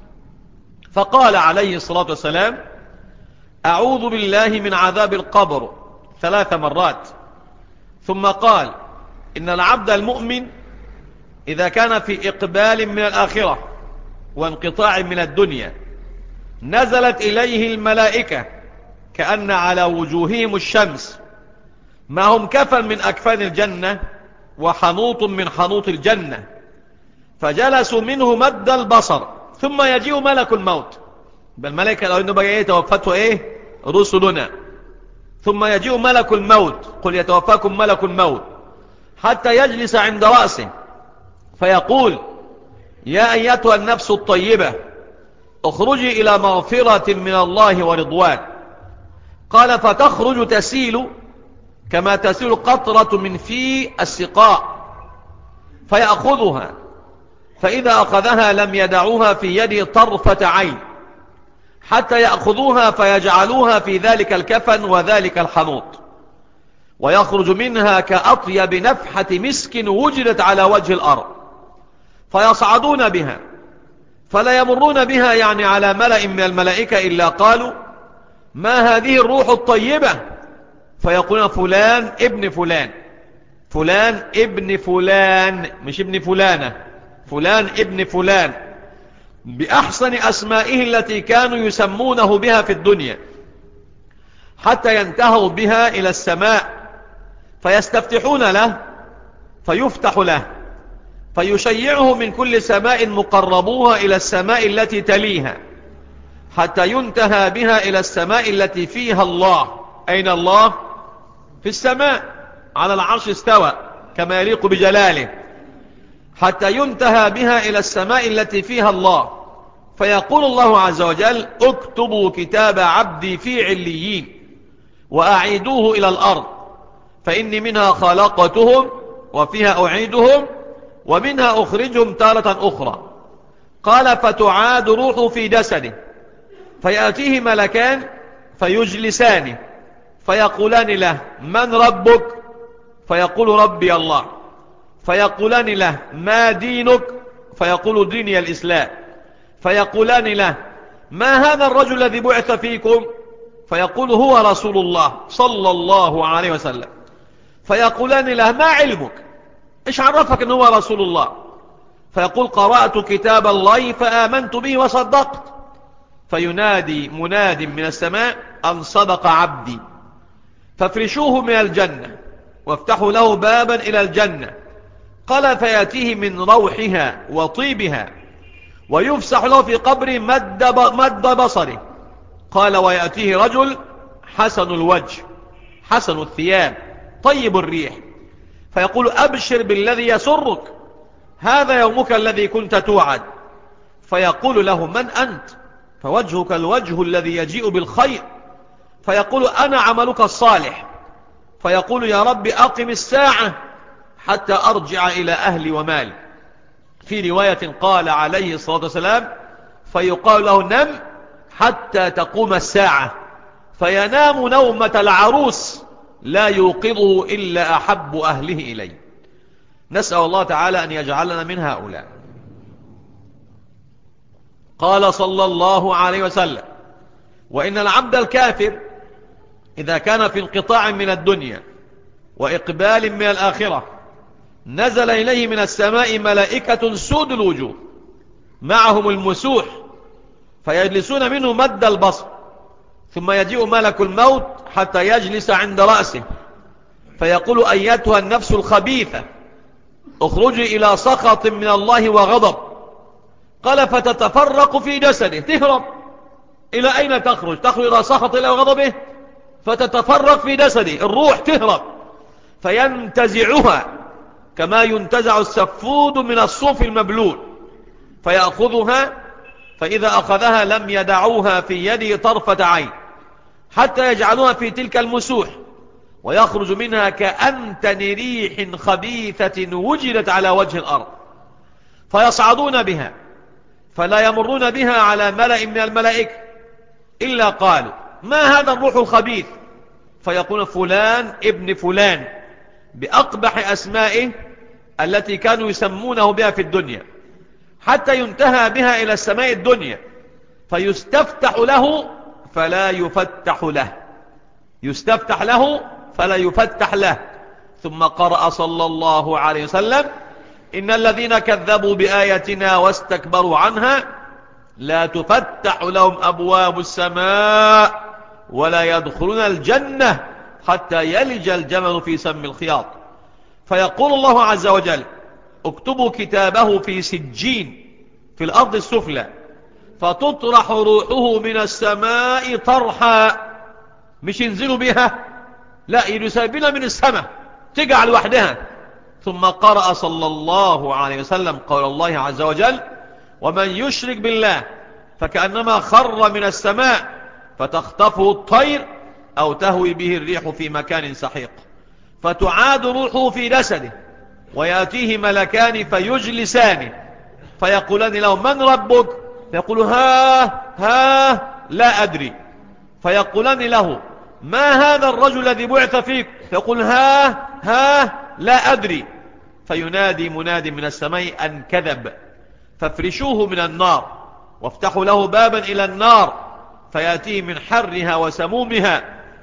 فقال عليه الصلاة والسلام: أعوذ بالله من عذاب القبر ثلاث مرات. ثم قال: إن العبد المؤمن إذا كان في إقبال من الآخرة وانقطاع من الدنيا نزلت إليه الملائكة كأن على وجوههم الشمس، ما هم كفن من أكفان الجنة وحنوط من حنوط الجنة، فجلسوا منه مد البصر، ثم يجيء ملك الموت. بالملائكة لو إنه بقى إيه توفته إيه رسلنا. ثم يجيء ملك الموت، قل يتوفاكم ملك الموت، حتى يجلس عند رأسه فيقول: يا أيتها النفس الطيبة اخرجي إلى مغفرة من الله ورضوان. قال: فتخرج تسيل كما تسيل قطرة من في السقاء، فيأخذها، فإذا أخذها لم يدعوها في يده طرفة عين حتى يأخذوها فيجعلوها في ذلك الكفن وذلك الحنوط، ويخرج منها كأطيب نفحة مسك وجدت على وجه الأرض، فيصعدون بها فلا يمرون بها يعني على ملأ من الملائكة إلا قالوا: ما هذه الروح الطيبة؟ فيقولون: فلان ابن فلان، فلان ابن فلان، مش ابن فلانة، فلان ابن فلان، بأحسن أسمائه التي كانوا يسمونه بها في الدنيا، حتى ينتهوا بها إلى السماء فيستفتحون له فيفتح له، فيشيعه من كل سماء مقربوها إلى السماء التي تليها، حتى ينتهى بها إلى السماء التي فيها الله. أين الله؟ في السماء. على العرش استوى كما يليق بجلاله، حتى ينتهى بها إلى السماء التي فيها الله، فيقول الله عز وجل: اكتبوا كتاب عبدي في عليين وأعيدوه إلى الأرض، فإني منها خلقتهم وفيها أعيدهم ومنها أخرجهم تارة أخرى. قال: فتعاد روحه في جسده، فيأتيه ملكان فيجلسانه فيقولان له: من ربك؟ فيقول: ربي الله. فيقولان له: ما دينك؟ فيقول: ديني الإسلام. فيقولان له: ما هذا الرجل الذي بعث فيكم؟ فيقول: هو رسول الله صلى الله عليه وسلم. فيقولان له: ما علمك؟ إيش عرفك أنه هو رسول الله؟ فيقول: قرأت كتاب الله فآمنت به وصدقت. فينادي مناد من السماء أن صدق عبدي، فافرشوه من الجنة وافتحوا له بابا إلى الجنة. قال: فيأتيه من روحها وطيبها ويفسح له في قبره مد, مد بصره. قال: ويأتيه رجل حسن الوجه حسن الثياب طيب الريح، فيقول: أبشر بالذي يسرك، هذا يومك الذي كنت توعد. فيقول له: من أنت؟ فوجهك الوجه الذي يجيء بالخير. فيقول: أنا عملك الصالح. فيقول: يا رب أقم الساعة حتى أرجع إلى أهلي ومالي. في رواية قال عليه الصلاة والسلام: فيقال له: نم حتى تقوم الساعة. فينام نومة العروس لا يوقظه إلا أحب أهله إليه. نسأل الله تعالى أن يجعلنا من هؤلاء. قال صلى الله عليه وسلم: وإن العبد الكافر إذا كان في انقطاع من الدنيا وإقبال من الآخرة نزل إليه من السماء ملائكة سود الوجوه معهم المسوح، فيجلسون منه مد البصر، ثم يجيء ملك الموت حتى يجلس عند رأسه فيقول: أيتها النفس الخبيثة اخرجي إلى سخط من الله وغضب. قال: فتتفرق في جسده، تهرب. إلى أين تخرج؟ تخرج إلى سخط الله وغضبه، فتتفرق في جسده، الروح تهرب، فينتزعها كما ينتزع السفود من الصوف المبلول، فيأخذها، فإذا أخذها لم يدعوها في يده طرفة عين حتى يجعلوها في تلك المسوح، ويخرج منها كأنتن ريح خبيثة وجدت على وجه الأرض، فيصعدون بها فلا يمرون بها على ملأ من الملائكة إلا قالوا: ما هذا الروح الخبيث؟ فيقول: فلان ابن فلان، بأقبح أسمائه التي كانوا يسمونه بها في الدنيا، حتى ينتهى بها إلى السماء الدنيا فيستفتح له فلا يفتح له، يستفتح له فلا يفتح له. ثم قرأ صلى الله عليه وسلم: إن الذين كذبوا بآياتنا واستكبروا عنها لا تفتح لهم أبواب السماء ولا يدخلون الجنة حتى يلج الجمل في سم الخياط. فيقول الله عز وجل: اكتبوا كتابه في سجين في الأرض السفلى، فتطرح روحه من السماء طرحا، مش ينزلوا بها، لا، يسابنا من السماء تقع لوحدها. ثم قرأ صلى الله عليه وسلم قول الله عز وجل: ومن يشرك بالله فكأنما خر من السماء فتخطفه الطير أو تهوي به الريح في مكان سحيق. فتعاد روحه في جسده ويأتيه ملكان فيجلسانه فيقولان له: من ربك؟ فيقول: ها ها لا أدري. فيقولان له: ما هذا الرجل الذي بعث فيك؟ فيقول: ها ها لا أدري. فينادي مناد من السماء أن كذب، فافرشوه من النار وافتحوا له بابا إلى النار، فيأتيه من حرها وسمومها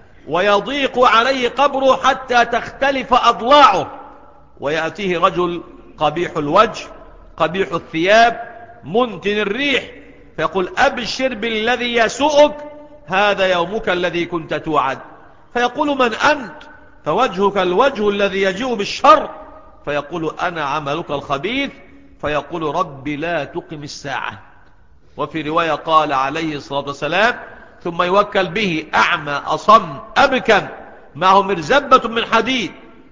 ويضيق عليه قبره حتى تختلف أضلاعه، ويأتيه رجل قبيح الوجه قبيح الثياب منتن الريح، فيقول: أبشر بالذي يسوءك، هذا يومك الذي كنت توعد. فيقول: من أنت؟ فوجهك الوجه الذي يجيء بالشر. فيقول: أنا عملك الخبيث. فيقول: ربي لا تقم الساعة. وفي رواية قال عليه الصلاة والسلام: ثم يوكل به أعمى أصم أبكم معه مرزبة من حديد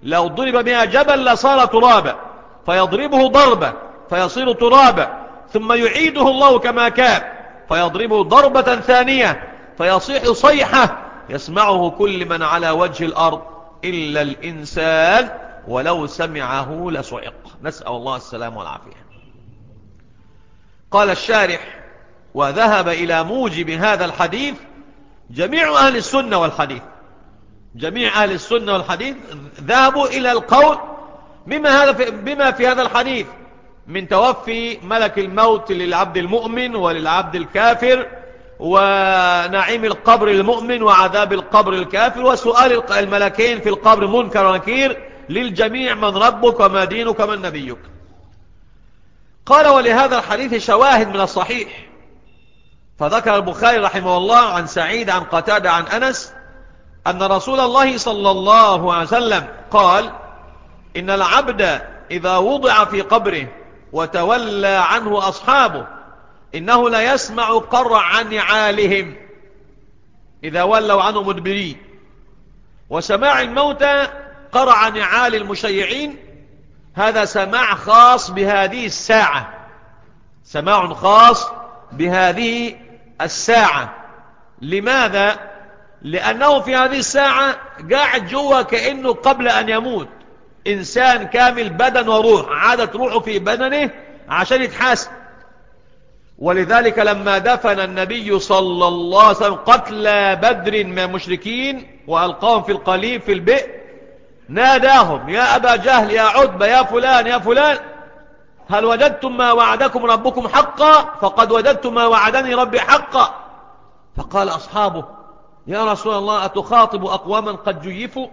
لو ضرب بها جبل لصار ترابا، فيضربه ضربة فيصير ترابا، ثم يعيده الله كما كان فيضربه ضربة ثانية فيصيح صيحة يسمعه كل من على وجه الأرض إلا الإنسان ولو سمعه لصعق. نسأل الله السلام والعافية. قال الشارح: وذهب إلى موجب هذا الحديث جميع أهل السنة والحديث. جميع أهل السنة والحديث ذهبوا إلى القول بما, هذا في بما في هذا الحديث من توفي ملك الموت للعبد المؤمن وللعبد الكافر، ونعيم القبر للمؤمن وعذاب القبر للكافر، وسؤال الملكين في القبر منكر ونكير للجميع: من ربك وما دينك ومن نبيك. قال: ولهذا الحديث شواهد من الصحيح. فذكر البخاري رحمه الله عن سعيد عن قتادة عن أنس أن رسول الله صلى الله عليه وسلم قال: إن العبد إذا وضع في قبره وتولى عنه أصحابه إنه لا يسمع قرع نعالهم إذا ولوا عنه مدبرين. وسماع الموتى قرع نعال المشيعين هذا سماع خاص بهذه الساعة، سماع خاص بهذه الساعة. لماذا؟ لأنه في هذه الساعة قاعد جوا كأنه قبل أن يموت، إنسان كامل بدن وروح، عادت روحه في بدنه عشان يتحاسب. ولذلك لما دفن النبي صلى الله عليه وسلم قتلى بدر من المشركين وألقاهم في القليب في البئر، ناداهم: يا أبا جهل، يا عتبة، يا فلان، يا فلان، هل وجدتم ما وعدكم ربكم حقا؟ فقد وجدت ما وعدني ربي حقا. فقال أصحابه: يا رسول الله، أتخاطب أقواما قد جيفوا؟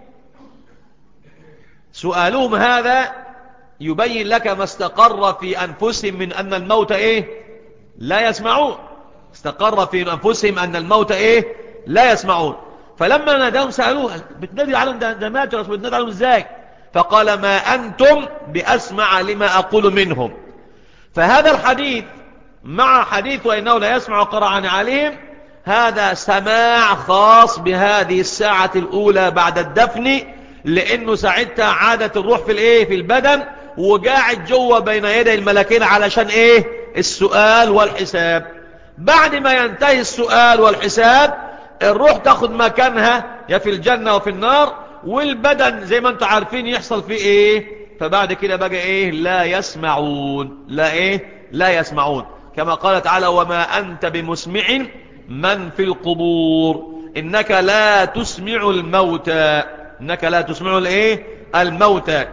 سؤالهم هذا يبين لك ما استقر في أنفسهم من أن الموت إيه؟ لا يسمعون. استقر في أنفسهم أن الموت إيه؟ لا يسمعون. فلما ناداهم سألوه: بتنادي عليهم ده مات يا رسول، بتنادي عليهم إزاي؟ فقال: ما أنتم بأسمع لما أقول منهم. فهذا الحديث مع حديث وإنه لا يسمع قرعا عليهم، هذا سماع خاص بهذه الساعة الأولى بعد الدفن، لأنه ساعتها عادت الروح في الإيه؟ في البدن، وقاعد جوه بين يدي الملكين علشان إيه؟ السؤال والحساب. بعد ما ينتهي السؤال والحساب الروح تاخد مكانها يا في الجنة وفي النار، والبدن زي ما انتم عارفين يحصل فيه ايه. فبعد كده بقى ايه؟ لا يسمعون. لا ايه؟ لا يسمعون. كما قال تعالى: وما أنت بمسمع من في القبور إنك لا تسمع الموتى. إنك لا تسمع الايه؟ الموتى.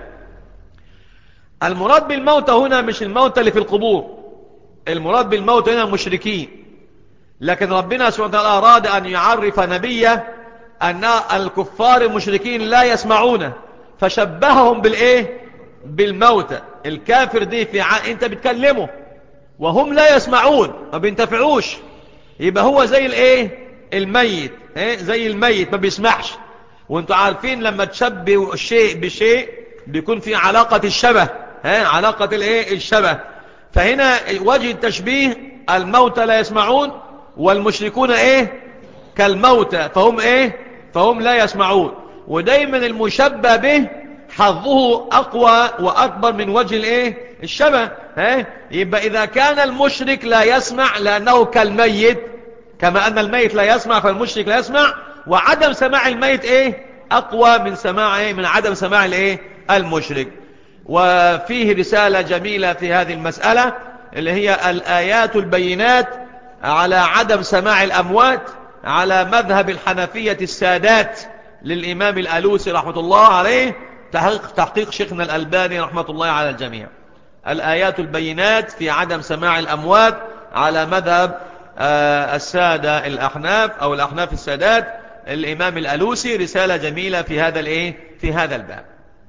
المراد بالموتى هنا مش الموتى اللي في القبور، المراد بالموتى هنا المشركين. لكن ربنا سبحانه وتعالى أراد أن يعرف نبيه أن الكفار المشركين لا يسمعون، فشبههم بالإيه؟ بالموتى. الكافر دي في ع... أنت بتكلمه وهم لا يسمعون، ما بينتفعوش، يبقى هو زي الإيه؟ الميت. إيه؟ زي الميت ما بيسمعش. وانتوا عارفين لما تشبه الشيء بشيء بيكون في علاقة الشبه. إيه؟ علاقة الإيه؟ الشبه. فهنا وجه التشبيه: الموتى لا يسمعون والمشركون ايه؟ كالموتى، فهم ايه؟ فهم لا يسمعون. ودايما المشبه به حظه اقوى واكبر من وجه الايه؟ الشبه. ها؟ يبقى اذا كان المشرك لا يسمع لانه كالميت، كما ان الميت لا يسمع فالمشرك لا يسمع، وعدم سماع الميت ايه؟ اقوى من سماع ايه؟ من عدم سماع الايه؟ المشرك. وفيه رسالة جميلة في هذه المسألة اللي هي الآيات البينات على عدم سماع الأموات على مذهب الحنفية السادات للإمام الألوسي رحمة الله عليه، تحقيق, تحقيق شيخنا الألباني رحمة الله على الجميع. الآيات البينات في عدم سماع الأموات على مذهب آه السادة الأحناف أو الأحناف السادات الإمام الألوسي، رسالة جميلة في هذا الإيه؟ في هذا الباب.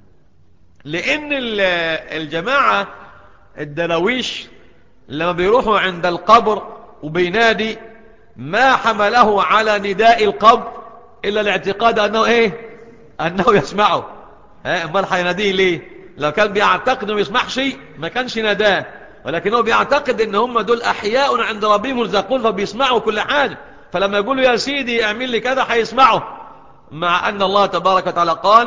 لأن الجماعة الدرويش لما بيروحوا عند القبر وبينادي ما حمله على نداء القبر إلا الاعتقاد أنه إيه؟ أنه يسمعه. أمال حيناديه ليه؟ لو كان بيعتقد أنه يسمع شيء ما كانش نداه، ولكنه بيعتقد أن هم دول أحياء عند ربهم مرزقون فبيسمعوا كل حاجة، فلما يقولوا يا سيدي اعمل لي كذا حيسمعه. مع أن الله تبارك وتعالى قال: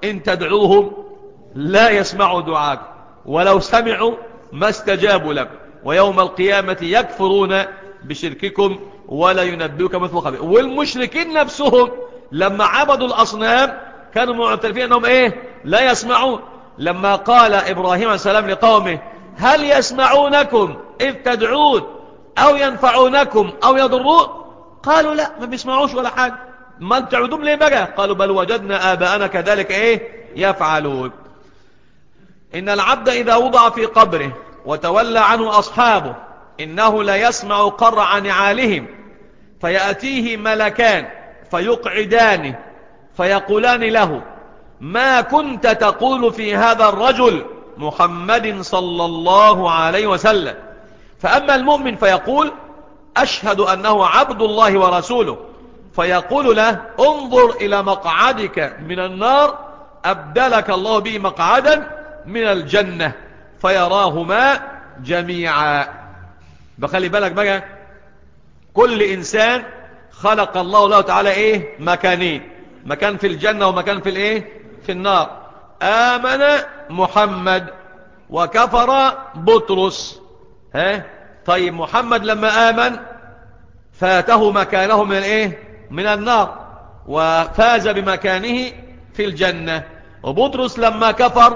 إن تدعوهم لا يسمعوا دعاءكم ولو سمعوا ما استجابوا لكم ويوم القيامة يكفرون بشرككم ولا ينبئك مثل خبير. والمشركين نفسهم لما عبدوا الأصنام كانوا معترفين أنهم إيه لا يسمعون. لما قال إبراهيم عليه السلام لقومه هل يسمعونكم إذ تدعون أو ينفعونكم أو يضرون؟ قالوا لا ما بيسمعوش ولا حاجة. ما تعودون ليه بقى؟ قالوا بل وجدنا آباءنا كذلك إيه يفعلون. إن العبد إذا وضع في قبره وتولى عنه أصحابه إنه لا يسمع قرع نعالهم فيأتيه ملكان فيقعدانه فيقولان له ما كنت تقول في هذا الرجل محمد صلى الله عليه وسلم؟ فأما المؤمن فيقول أشهد أنه عبد الله ورسوله فيقول له انظر إلى مقعدك من النار أبدلك الله به مقعدا من الجنة فيراهما جميعا. بخلي بالك بقى كل إنسان خلق الله له تعالى إيه مكانين، مكان في الجنة ومكان في الإيه في النار. آمن محمد وكفر بطرس. ها طيب محمد لما آمن فاته مكانه من الإيه من النار وفاز بمكانه في الجنة. وبطرس لما كفر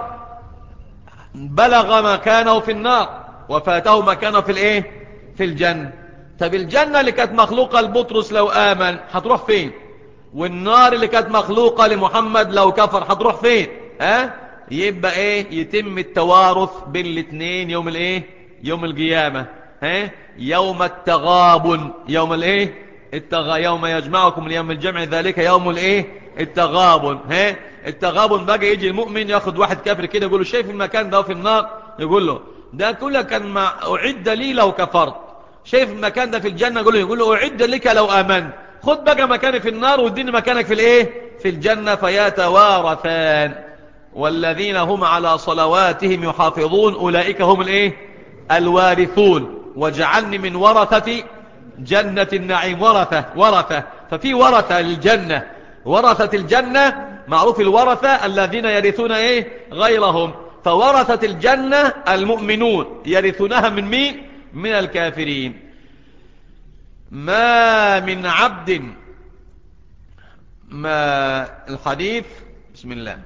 بلغ مكانه في النار وفاته مكانه في الإيه في الجنة. طب الجنة اللي كانت مخلوقة لبطرس لو آمن هتروح فين؟ والنار اللي كانت مخلوقة لمحمد لو كفر هتروح فين؟ ها يبقى ايه يتم التوارث بين الاثنين يوم الايه يوم القيامة. ها يوم التغابن يوم الايه التغ... يوم يجمعكم ليوم الجمع ذلك يوم الايه التغابن. ها التغابن بقى يجي المؤمن ياخد واحد كافر كده يقول له شايف المكان ده في النار؟ يقول له ده كله كان مع... أعد لي لو كفرت. شايف المكان ده في الجنة؟ يقول له يقول له أعد لك لو آمنت. خد بقى مكاني في النار واديني مكانك في الايه في الجنة فيتوارثان. والذين هم على صلواتهم يحافظون أولئك هم الايه الوارثون. واجعلني من ورثة جنة النعيم. ورثة ورثة ففي ورثة للجنة. ورثة الجنة معروف الورثة الذين يرثون ايه غيرهم. فورثة الجنة المؤمنون يرثونها من مين؟ من الكافرين. ما من عبد ما الحديث بسم الله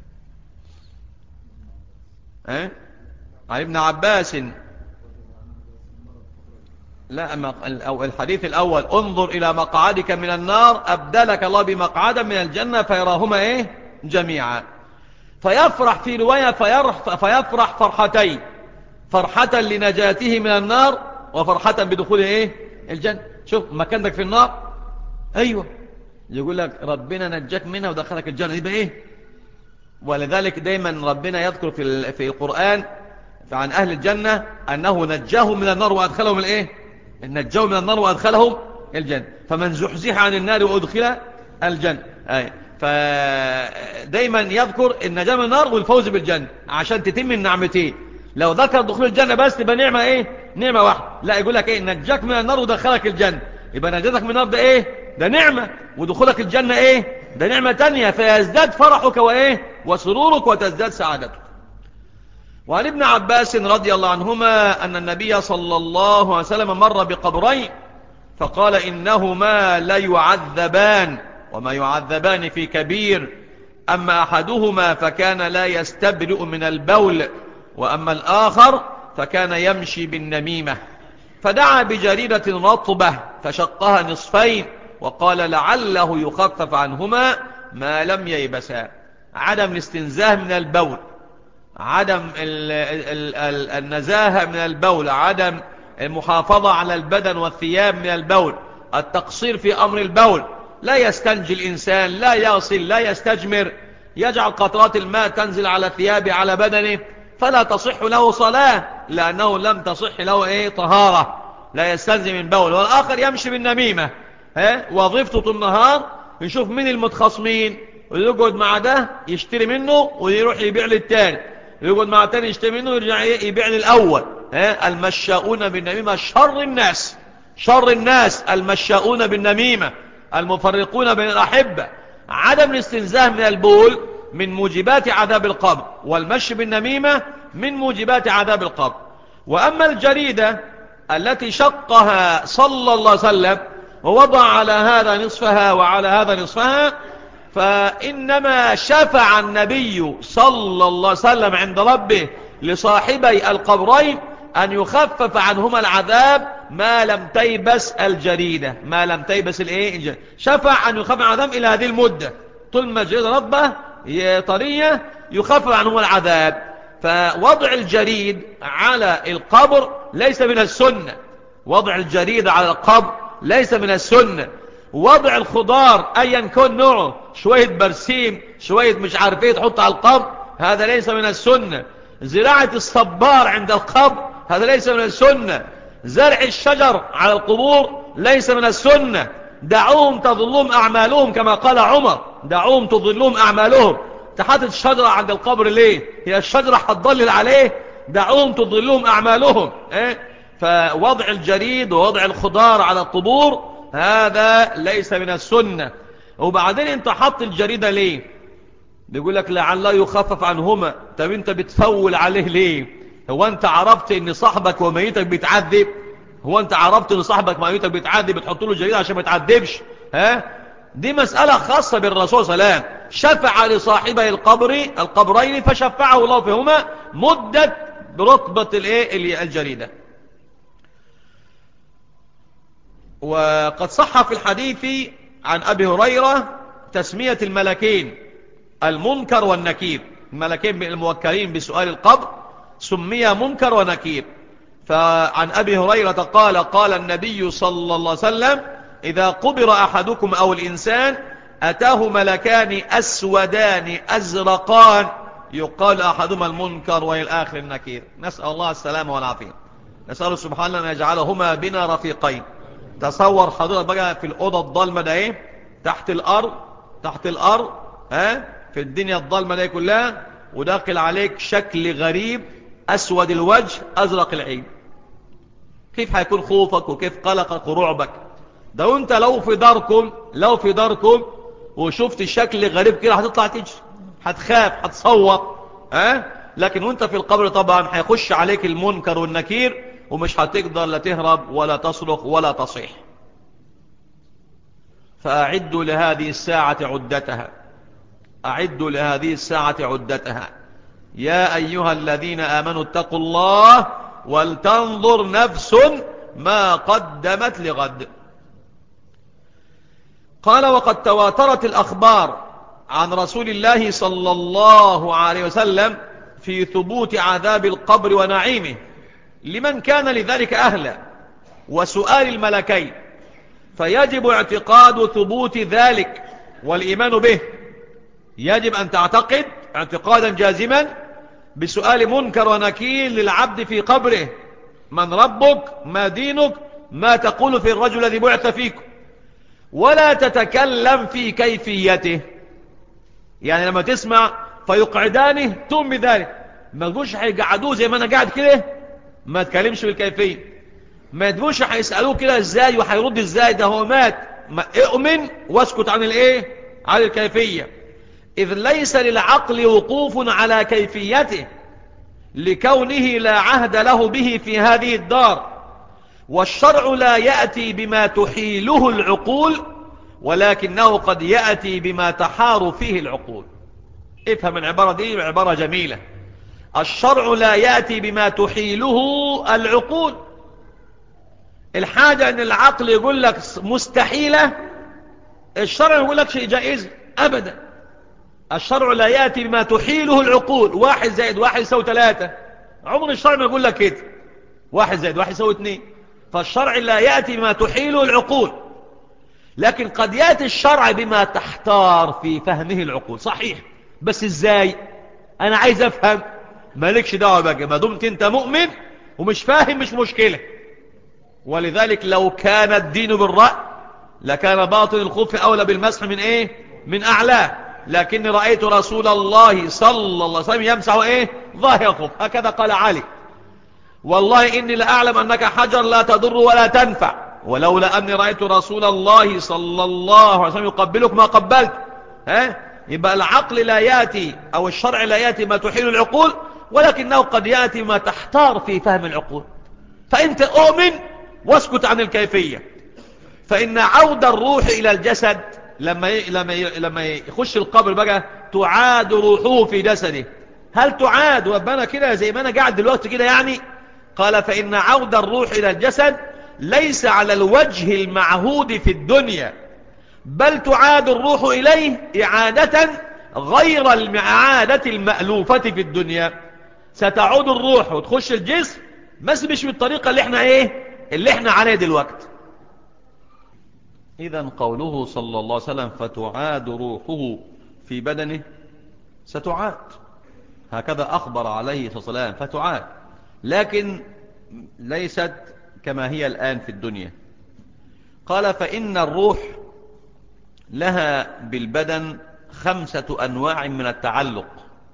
اه عن ابن عباس لا أو الحديث الأول انظر إلى مقعدك من النار أبدلك الله بمقعدا من الجنة فيراهما إيه جميعا. فيفرح في رواية فيرح فيفرح فرحتين، فرحة لنجاته من النار وفرحة بدخوله إيه الجنة. شوف مكانك في النار أيوة يقول لك ربنا نجاك منها ودخلك الجنة يبقى إيه. ولذلك دايما ربنا يذكر في في القرآن عن أهل الجنة أنه نجاهم من النار وأدخلهم الإيه نجاهم من النار وأدخلهم الجنة. فمن زحزح عن النار وأدخل الجنة أي. فدايما يذكر النجاة من النار والفوز بالجنة عشان تتم النعمتين. لو ذكر دخول الجنة بس تبقى نعمة ايه نعمة واحدة. لا يقول لك ايه نجاك من النار ودخلك الجنة يبقى نجاتك من النار ده ايه ده نعمة ودخولك الجنة ايه ده نعمة تانية. فيزداد فرحك وايه وسرورك وتزداد سعادتك. وعن ابن عباس رضي الله عنهما أن النبي صلى الله عليه وسلم مر بقبرين فقال إنهما لا يعذبان وما يعذبان في كبير أما أحدهما فكان لا يستبرئ من البول وأما الآخر فكان يمشي بالنميمة. فدعا بجريدة رطبة فشقها نصفين وقال لعله يخفف عنهما ما لم ييبسا. عدم الاستنزاه من البول، عدم ال ال ال النزاهة من البول، عدم المحافظة على البدن والثياب من البول، التقصير في أمر البول. لا يستنجي الإنسان، لا يغسل، لا يستجمر، يجعل قطرات الماء تنزل على ثيابه على بدنه فلا تصح له صلاة لأنه لم تصح له إيه طهارة. لا يستنزي من بول. والآخر يمشي بالنميمة ها وظيفته طول النهار يشوف مين المتخاصمين ويقعد مع ده يشتري منه ويروح يبيع للتاني، يقعد مع التاني يشتري منه ويرجع يبيع للأول. ها المشاؤون بالنميمة شر الناس، شر الناس المشاؤون بالنميمة المفرقون بين الأحبة. عدم الاستنزاه من البول من موجبات عذاب القبر، والمشي بالنميمة من موجبات عذاب القبر. وأما الجريدة التي شقها صلى الله عليه وسلم ووضع على هذا نصفها وعلى هذا نصفها، فإنما شفع النبي صلى الله عليه وسلم عند ربه لصاحبي القبرين أن يخفف عنهما العذاب ما لم تيبس الجريدة، ما لم تيبس الايه، شفع أن يخفف العذاب إلى هذه المدة، طول ما الجريدة رطبة طرية يخفف عنهما العذاب. فوضع الجريد على القبر ليس من السنة، وضع الجريد على القبر ليس من السنة. وضع الخضار أيا كان نوعه، شوية برسيم شوية مش عارف ايه تحط على القبر، هذا ليس من السنة. زراعة الصبار عند القبر هذا ليس من السنة. زرع الشجر على القبور ليس من السنة. دعوهم تظلهم أعمالهم كما قال عمر، دعوهم تظلهم أعمالهم. تحطت الشجرة عند القبر ليه؟ هي الشجرة هتضلل عليه؟ دعوهم تظلهم أعمالهم. إيه؟ فوضع الجريد ووضع الخضار على القبور هذا ليس من السنة. وبعدين انت حط الجريدة ليه؟ بيقول لك لعله يخفف عنهما. طب انت بتفول عليه ليه؟ هو انت عرفت ان صاحبك وميتك بيتعذب؟ هو انت عرفت ان صاحبك وميتك بيتعذب بتحط له جريدة عشان ما يتعذبش؟ ها؟ دي مسألة خاصة بالرسول صلى الله عليه وسلم. شفع لصاحبي القبر القبرين فشفعه الله فيهما مدة برتبة الايه الجريدة. وقد صح في الحديث عن أبي هريرة تسمية الملكين المنكر والنكير، الملكين الموكلين بسؤال القبر سمي منكر ونكير. فعن أبي هريرة قال قال النبي صلى الله عليه وسلم إذا قبر أحدكم أو الإنسان أتاه ملكان أسودان أزرقان يقال أحدهما المنكر والآخر النكير. نسأل الله السلامة والعافية. نسأل سبحانه أن يجعلهما بنا رفيقين. تصور حضرتك بقى في الأوضة الضلمة ده ايه، تحت الأرض تحت الأرض ها، في الدنيا الضلمة ده كلها، وداخل عليك شكل غريب أسود الوجه أزرق العين. كيف هيكون خوفك وكيف قلقك ورعبك؟ ده وانت لو في داركم لو في داركم وشفت شكل غريب كده هتطلع تجري، هتخاف هتصوت ها. لكن وانت في القبر طبعا هيخش عليك المنكر والنكير ومش هتقدر لا تهرب ولا تصرخ ولا تصيح. فأعدوا لهذه الساعة عدتها، أعدوا لهذه الساعة عدتها. يا أيها الذين آمنوا اتقوا الله ولتنظر نفس ما قدمت لغد. قال وقد تواترت الأخبار عن رسول الله صلى الله عليه وسلم في ثبوت عذاب القبر ونعيمه لمن كان لذلك أهلا وسؤال الملكين، فيجب اعتقاد ثبوت ذلك والإيمان به. يجب أن تعتقد اعتقادا جازما بسؤال منكر ونكير للعبد في قبره: من ربك؟ ما دينك؟ ما تقول في الرجل الذي بعث فيكم؟ ولا تتكلم في كيفيته. يعني لما تسمع فيقعدانه تؤمن بذلك، ما تقولش هيقعدوه زي ما انا قاعد كده، ما تكلمش بالكيفية. ما تقولش هيسألوه كده ازاي وهيرد ازاي، ده هو مات. ما اؤمن واسكت عن الايه، عن الكيفية، اذ ليس للعقل وقوف على كيفيته لكونه لا عهد له به في هذه الدار. والشرع لا يأتي بما تحيله العقول ولكنه قد يأتي بما تحار فيه العقول. افهم العبارة دي، عبارة جميلة. الشرع لا يأتي بما تحيله العقول. الحاجة ان العقل يقول لك مستحيلة، الشرع يقول لك شيء جائز ابدا. الشرع لا يأتي بما تحيله العقول. واحد زائد واحد يساوي ثلاثة، عمر الشرع ما يقول لك كده. واحد زائد واحد يساوي اثنين. فالشرع لا يأتي بما تحيله العقول، لكن قد يأتي الشرع بما تحتار في فهمه العقول. صحيح، بس ازاي؟ انا عايز افهم. مالكش دعوة بقى، ما دمت انت مؤمن ومش فاهم مش مشكلة. ولذلك لو كان الدين بالرأي لكان باطل الخف اولى بالمسح من ايه، من اعلاه. لكني رأيت رسول الله صلى الله عليه وسلم يمسح ايه، ظاهر الخف، هكذا قال علي: والله إني لأعلم أنك حجر لا تضر ولا تنفع، ولولا أني رأيت رسول الله صلى الله عليه وسلم يقبلك ما قبلت. ها؟ يبقى العقل لا يأتي أو الشرع لا يأتي ما تحيل العقول، ولكنه قد يأتي ما تحتار في فهم العقول. فأنت أؤمن واسكت عن الكيفية. فإن عود الروح إلى الجسد لما ي... لما ي... لما يخش القبر بقى تعاد روحه في جسده. هل تعاد وابنا كده زي ما أنا قاعد دلوقتي كده يعني؟ قال فإن عود الروح إلى الجسد ليس على الوجه المعهود في الدنيا، بل تعاد الروح إليه إعادة غير الإعادة المألوفة في الدنيا. ستعود الروح وتخش الجسم، بس مش بالطريقة اللي احنا ايه اللي احنا عليه دلوقتي. إذن قوله صلى الله عليه وسلم فتعاد روحه في بدنه، ستعاد، هكذا أخبر عليه الصلاة والسلام، فتعاد، لكن ليست كما هي الآن في الدنيا. قال فإن الروح لها بالبدن خمسة أنواع من التعلق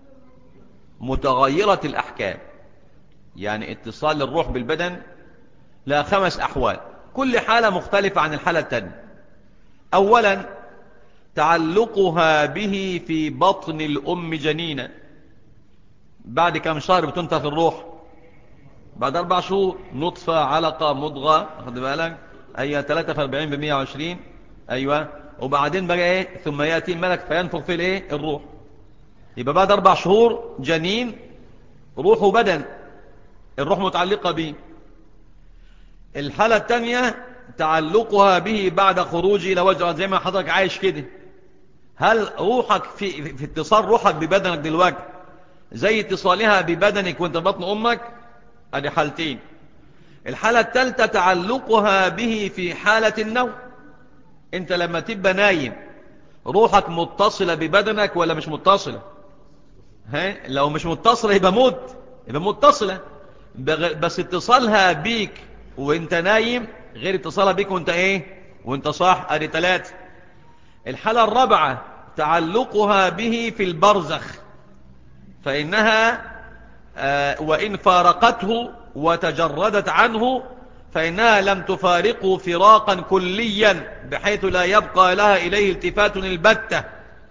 متغيرة الأحكام. يعني اتصال الروح بالبدن لها خمس أحوال، كل حالة مختلفة عن الحالة التانية. أولا تعلقها به في بطن الأم جنينا. بعد كم شهر بتنتهي الروح؟ بعد أربع شهور. نطفة، علقة، مضغة، أخذ بالك؟ أيوة ثلاثة في أربعين بمية وعشرين. أيوة. وبعدين بقى إيه؟ ثم يأتي الملك فينفخ في الإيه؟ الروح. يبقى بعد أربع شهور جنين، روح وبدن، الروح متعلقة به. الحالة الثانية تعلقها به بعد خروجه إلى وجه، زي ما حضرتك عايش كده. هل روحك في, في اتصال روحك ببدنك دلوقتي زي اتصالها ببدنك وانت بطن أمك؟ ادي حالتين. الحالة الثالثة تعلقها به في حالة النوم. انت لما تبقى نايم روحك متصلة ببدنك ولا مش متصلة؟ ها؟ لو مش متصلة يبقى موت، يبقى متصلة، بس اتصالها بيك وانت نايم غير اتصالها بيك وانت ايه وانت صاح. ادي ثلاثة. الحالة الرابعة تعلقها به في البرزخ، فإنها آه وإن فارقته وتجردت عنه فإنها لم تفارقه فراقا كليا بحيث لا يبقى لها إليه التفات البتة،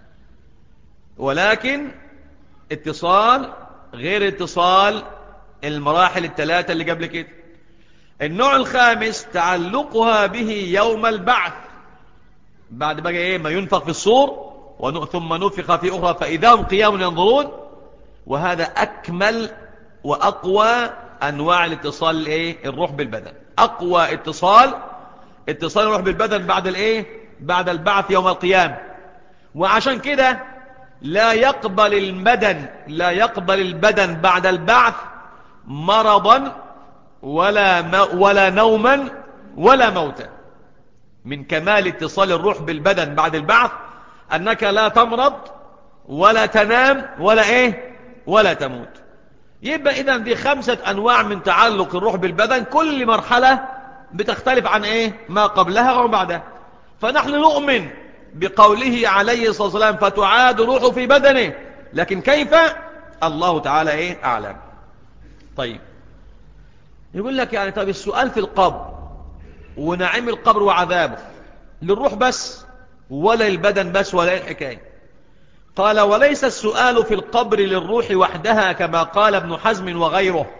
ولكن اتصال غير اتصال المراحل الثلاثة اللي قبل كده. النوع الخامس تعلقها به يوم البعث، بعد بقى ايه ما ينفخ في الصور ثم نفخ في أخرى فإذا هم قيام ينظرون. وهذا أكمل وأقوى أنواع الاتصال الايه الروح بالبدن. أقوى اتصال اتصال الروح بالبدن بعد الايه بعد البعث يوم القيامة. وعشان كده لا يقبل البدن لا يقبل البدن بعد البعث مرضا ولا ولا نوما ولا موتا. من كمال اتصال الروح بالبدن بعد البعث أنك لا تمرض ولا تنام ولا ايه ولا تموت. يبقى إذن دي خمسة أنواع من تعلق الروح بالبدن، كل مرحلة بتختلف عن ايه ما قبلها وما بعدها. فنحن نؤمن بقوله عليه الصلاة والسلام فتعاد روحه في بدنه، لكن كيف الله تعالى ايه أعلم. طيب يقول لك يعني طب السؤال في القبر ونعيم القبر وعذابه للروح بس ولا البدن بس ولا الحكاية؟ قال وليس السؤال في القبر للروح وحدها كما قال ابن حزم وغيره،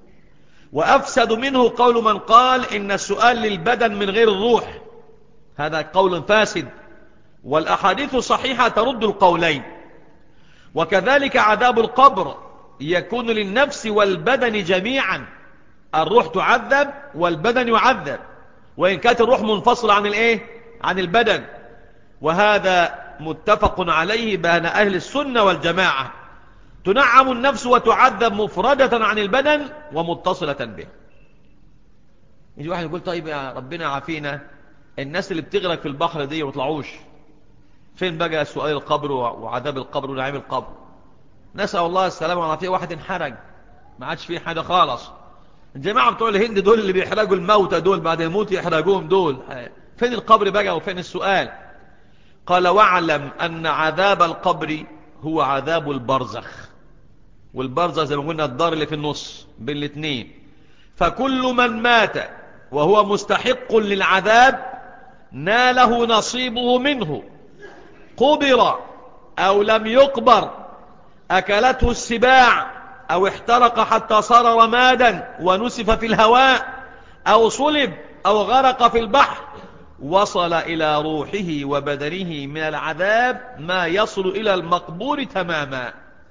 وأفسد منه قول من قال إن السؤال للبدن من غير الروح، هذا قول فاسد، والأحاديث صحيحة ترد القولين. وكذلك عذاب القبر يكون للنفس والبدن جميعا، الروح تعذب والبدن يعذب وإن كانت الروح منفصلة عن الايه عن البدن. وهذا متفق عليه بين أهل السنة والجماعة، تنعم النفس وتعذب مفردة عن البدن ومتصلة به. يجي واحد يقول طيب يا ربنا عافينا، الناس اللي بتغرق في البحر دي وطلعوش، فين بقى سؤال القبر وعذاب القبر ونعيم القبر؟ نسأل الله السلامة والعافية. واحد انحرق ما عادش فيه حاجة خالص. الجماعة بتوع الهند دول اللي بيحرقوا الموتى دول بعد الموت يحرقوهم دول، فين القبر بقى وفين السؤال؟ قال واعلم أن عذاب القبر هو عذاب البرزخ، والبرزخ زي ما قلنا الدار اللي في النص بين الاثنين. فكل من مات وهو مستحق للعذاب ناله نصيبه منه، قبر أو لم يقبر أكلته السباع أو احترق حتى صار رمادا ونسف في الهواء أو صلب أو غرق في البحر وصل إلى روحه وبدنه من العذاب ما يصل إلى المقبور تماما.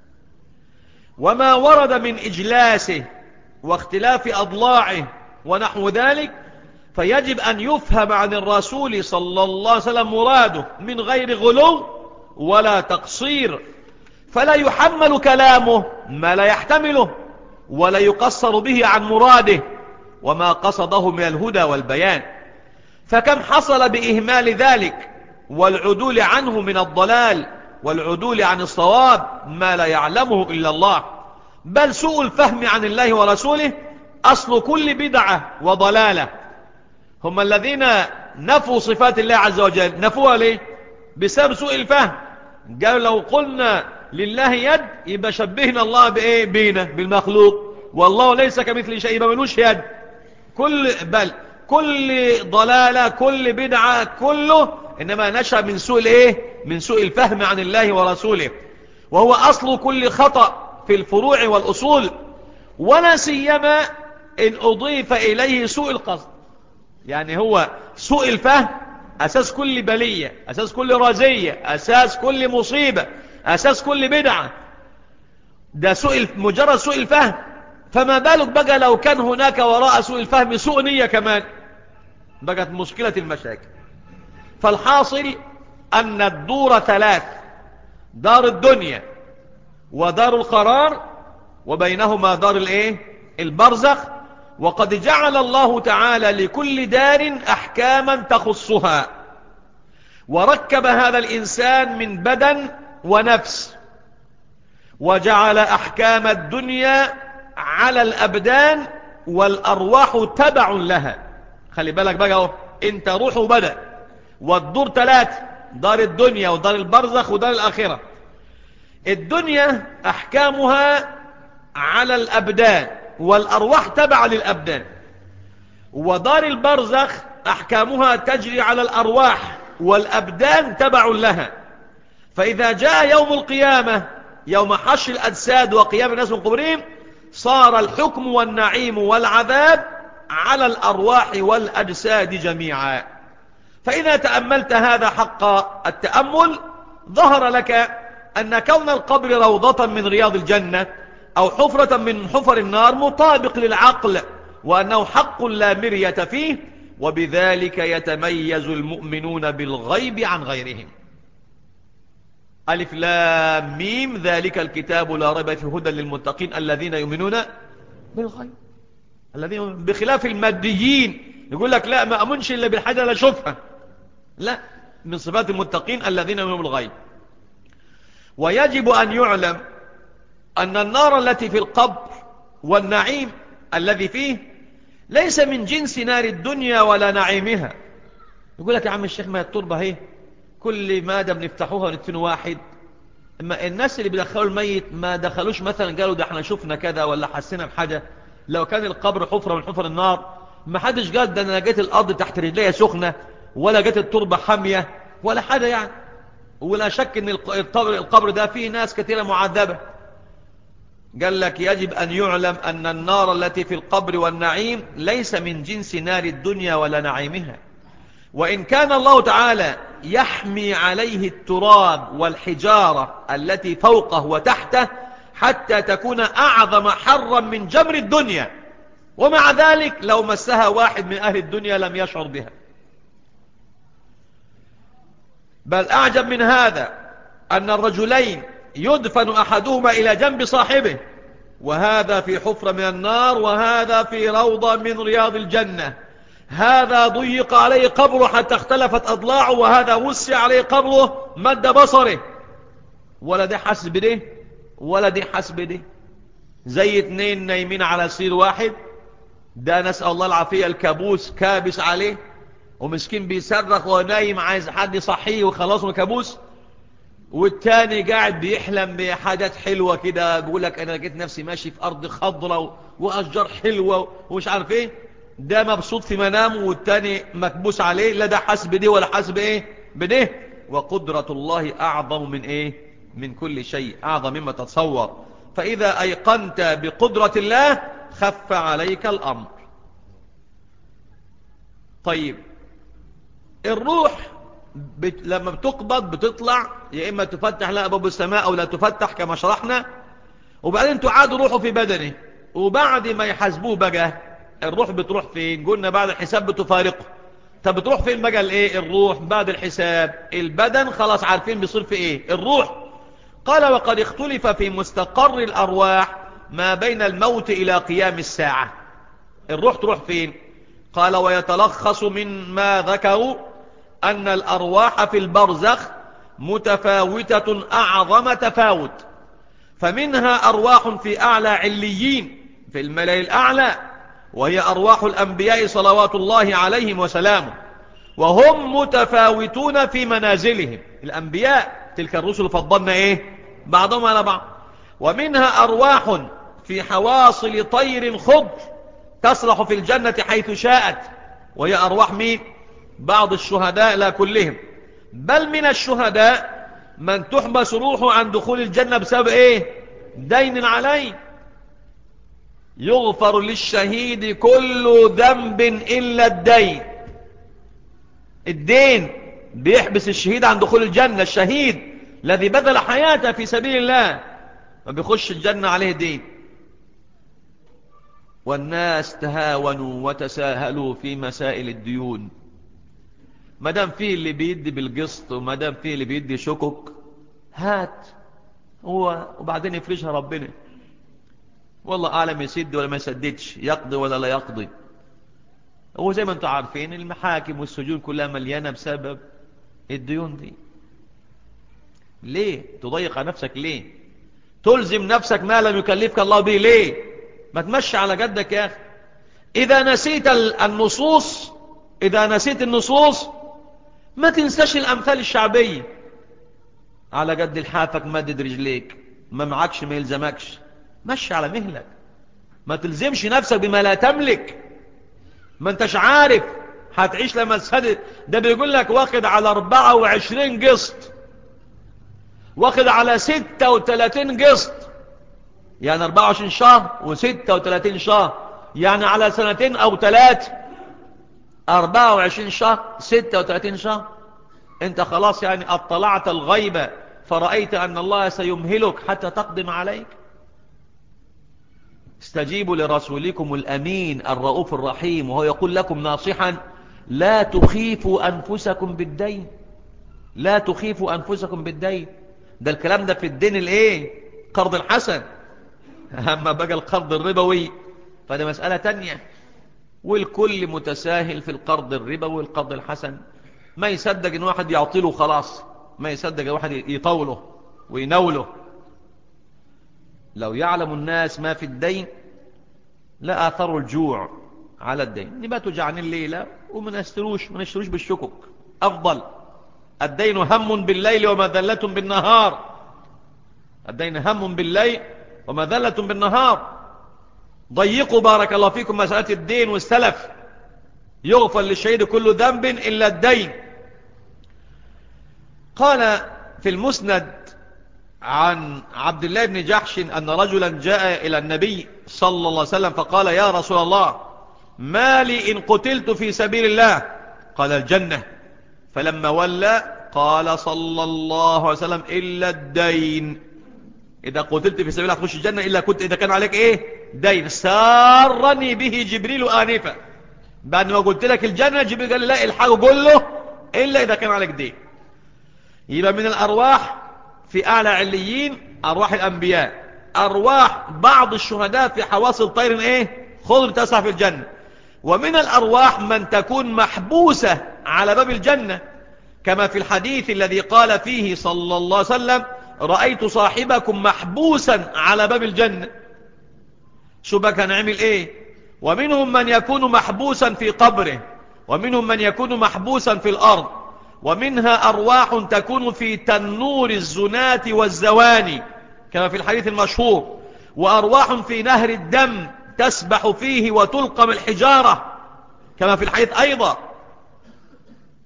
وما ورد من إجلاسه واختلاف أضلاعه ونحو ذلك فيجب أن يفهم عن الرسول صلى الله عليه وسلم مراده من غير غلو ولا تقصير، فلا يحمل كلامه ما لا يحتمله ولا يقصر به عن مراده وما قصده من الهدى والبيان. فكم حصل بإهمال ذلك والعدول عنه من الضلال والعدول عن الصواب ما لا يعلمه إلا الله. بل سوء الفهم عن الله ورسوله أصل كل بدعة وضلالة. هم الذين نفوا صفات الله عز وجل نفوها ليه؟ بسبب سوء الفهم. قالوا لو قلنا لله يد يبقى شبهنا الله بإيه؟ بينا بالمخلوق، والله ليس كمثل شيء، يبقى ملوش يد. كل بل كل ضلالة كل بدعة كله إنما نشأ من سوء الإيه؟ من سوء الفهم عن الله ورسوله، وهو أصل كل خطأ في الفروع والأصول، ولا سيما إن أضيف إليه سوء القصد. يعني هو سوء الفهم أساس كل بلية، أساس كل رزية، أساس كل مصيبة، أساس كل بدعة. ده سوء مجرد سوء الفهم، فما بالك بقى لو كان هناك وراء سوء الفهم سوء نية كمان، بقت مشكلة المشاكل. فالحاصل أن الدور ثلاث: دار الدنيا ودار القرار وبينهما دار الايه؟ البرزخ. وقد جعل الله تعالى لكل دار أحكاما تخصها، وركب هذا الإنسان من بدن ونفس، وجعل أحكام الدنيا على الأبدان والأرواح تبع لها. خلي بالك بقى اهو، انت روح وبدن، والدور ثلاث: دار الدنيا ودار البرزخ ودار الآخرة. الدنيا أحكامها على الأبدان والأرواح تبع للأبدان، ودار البرزخ أحكامها تجري على الأرواح والأبدان تبع لها. فإذا جاء يوم القيامة، يوم حشر الأجساد وقيام الناس من قبورهم، صار الحكم والنعيم والعذاب على الأرواح والأجساد جميعا. فإذا تأملت هذا حق التأمل ظهر لك أن كون القبر روضة من رياض الجنة أو حفرة من حفر النار مطابق للعقل، وأنه حق لا مرية فيه، وبذلك يتميز المؤمنون بالغيب عن غيرهم. ألف لام ميم ذلك الكتاب لا ريب فيه هدى للمتقين الذين يؤمنون بالغيب. الذين بخلاف الماديين يقول لك لا ما أمنش إلا بالحاجة لا أشوفها، لا، من صفات المتقين الذين يؤمنون بالغيب. ويجب أن يعلم أن النار التي في القبر والنعيم الذي فيه ليس من جنس نار الدنيا ولا نعيمها. يقول لك يا عم الشيخ ما التربة هي كل مادة بنفتحوها وندفن واحد. اما الناس اللي بيدخلوا الميت ما دخلوش مثلا قالوا ده احنا شفنا كذا ولا حسينا بحاجة. لو كان القبر حفرة من حفر النار ما حدش قال ده انا جيت الارض تحت رجليها سخنة ولا جيت التربة حامية ولا حاجة يعني. ولا شك ان القبر ده فيه ناس كثيرة معذبة. قال لك يجب أن يعلم أن النار التي في القبر والنعيم ليس من جنس نار الدنيا ولا نعيمها. وإن كان الله تعالى يحمي عليه التراب والحجارة التي فوقه وتحته حتى تكون أعظم حرا من جمر الدنيا، ومع ذلك لو مسها واحد من أهل الدنيا لم يشعر بها. بل أعجب من هذا أن الرجلين يدفن أحدهما إلى جنب صاحبه، وهذا في حفرة من النار وهذا في روضة من رياض الجنة. هذا ضيق عليه قبره حتى اختلفت أضلاعه، وهذا وسع عليه قبره مد بصره، ولا ده حسب ده ولا ده حسب ده. زي اتنين نايمين على سرير واحد، ده نسأل الله العافية الكابوس كابس عليه ومسكين بيصرخ ونايم عايز حد يصحيه وخلاص من كابوس، والتاني قاعد بيحلم بحاجات حلوة كده، بيقول لك انا لقيت نفسي ماشي في ارض خضرة واشجار حلوة ومش عارف ايه. ده مبسوط في منامه والتاني مكبوس عليه، لا ده حسب دي ولا حسب ايه بده. وقدرة الله اعظم من ايه من كل شيء، أعظم مما تتصور. فإذا أيقنت بقدرة الله خف عليك الأمر. طيب الروح بت... لما بتقبض بتطلع، يا إما تفتح لها أبواب السماء أو لا تفتح كما شرحنا، وبعدين تعاد روحه في بدنه، وبعد ما يحاسبوه بقى الروح بتروح فين؟ قلنا بعد الحساب بتفارقه. طب بتروح فين بقى الايه الروح بعد الحساب؟ البدن خلاص عارفين بيصير في ايه الروح. قال وقد اختلف في مستقر الأرواح ما بين الموت إلى قيام الساعة. الروح تروح فين؟ قال ويتلخص من ما ذكروا أن الأرواح في البرزخ متفاوتة أعظم تفاوت، فمنها أرواح في أعلى عليين في الملأ الأعلى، وهي أرواح الأنبياء صلوات الله عليهم وسلامه، وهم متفاوتون في منازلهم. الأنبياء تلك الرسل فضلنا إيه بعضهم على بعض. ومنها أرواح في حواصل طير خضر تسرح في الجنة حيث شاءت، وهي أرواح مين؟ بعض الشهداء لا كلهم، بل من الشهداء من تحبس روحه عن دخول الجنة بسبب إيه؟ دين عليه. يغفر للشهيد كل ذنب إلا الدين. الدين بيحبس الشهيد عن دخول الجنة. الشهيد الذي بذل حياته في سبيل الله ما بيخش الجنة عليه دين. والناس تهاونوا وتساهلوا في مسائل الديون. ما دام فيه اللي بيدي بالقسط وما دام فيه اللي بيدي شكك، هات هو وبعدين يفرشها ربنا. والله أعلم يسد ولا ما يسددش، يقضي ولا لا يقضي. هو زي ما انتم عارفين المحاكم والسجون كلها مليانة بسبب الديون دي. ليه تضيق على نفسك؟ ليه تلزم نفسك ما لم يكلفك الله به؟ ليه ما تمشي على جدك يا أخي؟ إذا نسيت النصوص إذا نسيت النصوص ما تنساش الأمثال الشعبية. على قد الحافك مدد رجليك، ما معكش ما يلزمكش، مشي على مهلك، ما تلزمش نفسك بما لا تملك. ما انتش عارف هتعيش لما تسدد. ده بيقول لك واخد على أربعة وعشرين قسط، واخد على ستة وثلاثين قسط، يعني أربعة وعشرين شهر وستة وثلاثين شهر، يعني على سنتين أو ثلاث، أربعة وعشرين شهر ستة وثلاثين شهر. انت خلاص يعني اطلعت الغيبة فرأيت أن الله سيمهلك حتى تقدم عليك. استجيبوا لرسولكم الأمين الرؤوف الرحيم وهو يقول لكم ناصحا لا تخيفوا أنفسكم بالدين. لا تخيفوا أنفسكم بالدين. ده الكلام ده في الدين الايه قرض الحسن. أما بقى القرض الربوي فده مسألة تانية، والكل متساهل في القرض الربوي والقرض الحسن. ما يصدق ان واحد يعطيله خلاص، ما يصدق ان واحد يطوله وينوله. لو يعلم الناس ما في الدين لا آثروا الجوع على الدين. نباتوا جعانين الليلة وما نشتروش ما نشتروش بالشكك أفضل. الدين هم بالليل ومذلة بالنهار. الدين هم بالليل ومذلة بالنهار. ضيقوا بارك الله فيكم مسألة الدين والسلف. يغفر للشهيد كل ذنب إلا الدين. قال في المسند عن عبد الله بن جحش أن رجلا جاء إلى النبي صلى الله عليه وسلم فقال يا رسول الله ما لي إن قتلت في سبيل الله؟ قال الجنة. فلما ولى قال صلى الله عليه وسلم إلا الدين. إذا قتلت في سبيل الله تخش الجنة إلا كنت إذا كان عليك إيه دين. سارني به جبريل آنفا. بعد ما قلت لك الجنة جبريل قال لي لا الحاجة قول له إلا إذا كان عليك دين. يبقى من الأرواح في أعلى عليين أرواح الأنبياء، أرواح بعض الشهداء في حواصل طير إيه خضر تسعى في الجنة. ومن الأرواح من تكون محبوسة على باب الجنة كما في الحديث الذي قال فيه صلى الله عليه وسلم رأيت صاحبكم محبوسا على باب الجنة. شو بقى هنعمل إيه؟ ومنهم من يكون محبوسا في قبره، ومنهم من يكون محبوسا في الأرض، ومنها أرواح تكون في تنور الزنات والزواني كما في الحديث المشهور، وأرواح في نهر الدم تسبح فيه وتلقم الحجارة كما في الحديث أيضا،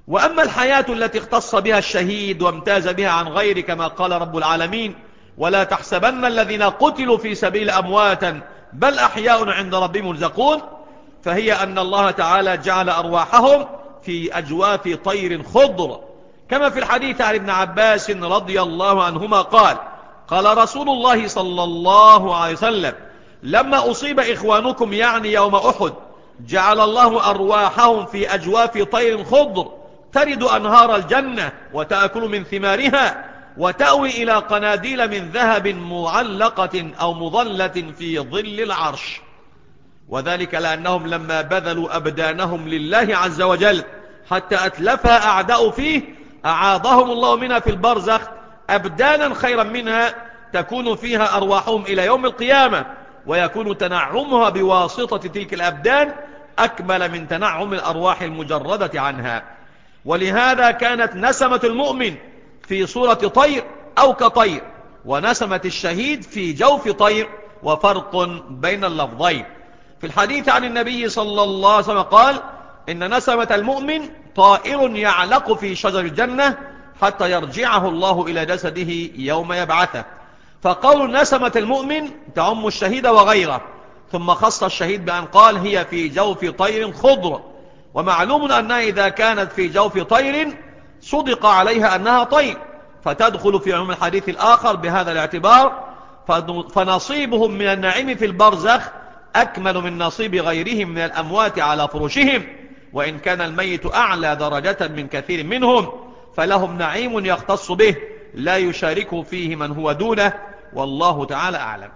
وأما الحياة التي اختص بها الشهيد وامتاز بها عن غيره كما قال رب العالمين: ولا تحسبن الذين قتلوا في سبيل أمواتا بل أحياء عند ربهم يرزقون، فهي أن الله تعالى جعل أرواحهم في أجواف طير خضر، كما في الحديث عن ابن عباس رضي الله عنهما قال: قال رسول الله صلى الله عليه وسلم: لما أصيب إخوانكم يعني يوم أحد جعل الله أرواحهم في أجواف طير خضر ترد أنهار الجنة وتأكل من ثمارها وتأوي إلى قناديل من ذهب معلقة أو مظلة في ظل العرش. وذلك لأنهم لما بذلوا أبدانهم لله عز وجل حتى أتلفها أعداء فيه أعاضهم الله منها في البرزخ أبدانا خيرا منها تكون فيها أرواحهم إلى يوم القيامة، ويكون تنعمها بواسطة تلك الأبدان أكمل من تنعم الأرواح المجردة عنها. ولهذا كانت نسمة المؤمن في صورة طير أو كطير، ونسمة الشهيد في جوف طير، وفرق بين اللفظين. في الحديث عن النبي صلى الله عليه وسلم قال: إن نسمة المؤمن طائر يعلق في شجر الجنة حتى يرجعه الله إلى جسده يوم يبعثه. فقول نسمة المؤمن تعم الشهيد وغيره، ثم خص الشهيد بأن قال: هي في جوف طير خضر. ومعلوم أنها إذا كانت في جوف طير صدق عليها أنها طير، فتدخل في عموم الحديث الآخر بهذا الاعتبار. فنصيبهم من النعيم في البرزخ أكمل من نصيب غيرهم من الأموات على فرشهم، وإن كان الميت أعلى درجة من كثير منهم، فلهم نعيم يختص به لا يشاركه فيه من هو دونه، والله تعالى أعلم.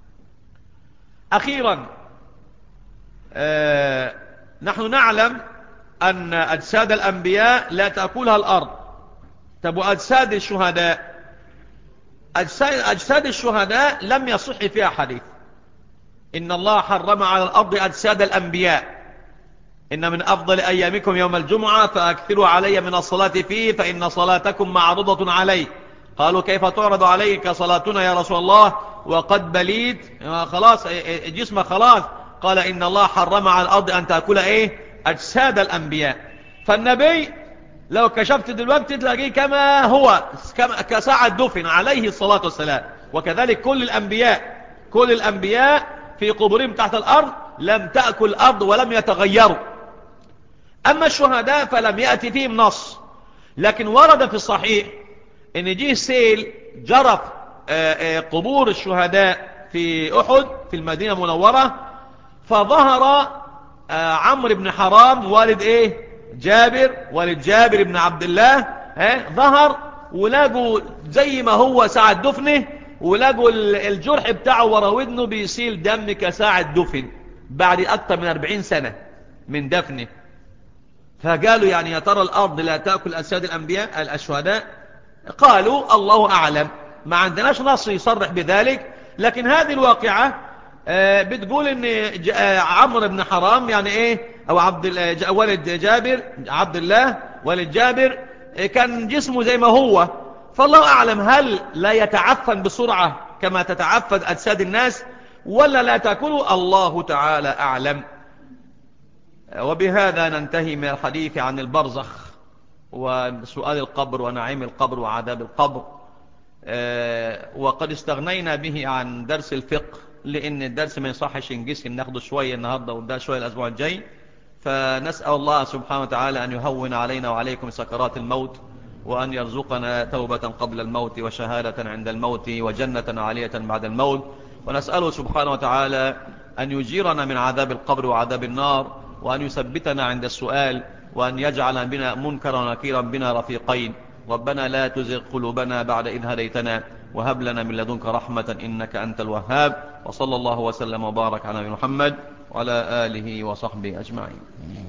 أخيرا، آه نحن نعلم أن أجساد الأنبياء لا تأكلها الأرض. طب أجساد الشهداء، أجساد, أجساد الشهداء لم يصح فيها حديث. إن الله حرم على الأرض أجساد الأنبياء، إن من أفضل أيامكم يوم الجمعة فأكثروا علي من الصلاة فيه فإن صلاتكم معروضة علي. قالوا: كيف تعرض عليك صلاتنا يا رسول الله وقد بليت خلاص جسمك خلاص؟ قال: إن الله حرم على الأرض أن تأكل إيه؟ أجساد الأنبياء. فالنبي لو كشفت دلوقتي تلاقيه كما هو كساعة دفن عليه الصلاة والسلام. وكذلك كل الأنبياء كل الأنبياء في قبورهم تحت الأرض لم تأكل الأرض ولم يتغيروا. أما الشهداء فلم يأتي فيهم نص، لكن ورد في الصحيح إن جه سيل جرف قبور الشهداء في أحد في المدينة المنورة، فظهر عمرو بن حرام والد إيه جابر والد جابر بن عبد الله ها ظهر، ولاقوا زي ما هو ساعة دفنه، ولاقوا الجرح بتاعه ورا ودنه بيسيل دم كساعة دفن بعد أكثر من أربعين سنة من دفنه. فقالوا: يعني يا ترى الأرض لا تأكل أجساد الأنبياء الشهداء؟ قالوا: الله أعلم، ما عندناش نص يصرح بذلك، لكن هذه الواقعة بتقول ان عمرو بن حرام يعني ايه او عبد والد جابر عبد الله والد جابر كان جسمه زي ما هو. فالله اعلم هل لا يتعفن بسرعة كما تتعفن اجساد الناس ولا لا تاكله؟ الله تعالى اعلم. وبهذا ننتهي من الحديث عن البرزخ وسؤال القبر ونعيم القبر وعذاب القبر، وقد استغنينا به عن درس الفقه لأن الدرس ما يصحش نجيس ناخده شوية النهاردة وده شوية الأسبوع الجاي. فنسأل الله سبحانه وتعالى أن يهون علينا وعليكم سكرات الموت، وأن يرزقنا توبة قبل الموت وشهادة عند الموت وجنة عالية بعد الموت. ونسأله سبحانه وتعالى أن يجيرنا من عذاب القبر وعذاب النار، وأن يثبتنا عند السؤال، وأن يجعل بنا منكرا ونكيرا بنا رفيقين. ربنا لا تزغ قلوبنا بعد إذ هديتنا وهب لنا من لدنك رحمة إنك أنت الوهاب. وصلى الله وسلم وبارك على محمد وعلى آله وصحبه أجمعين.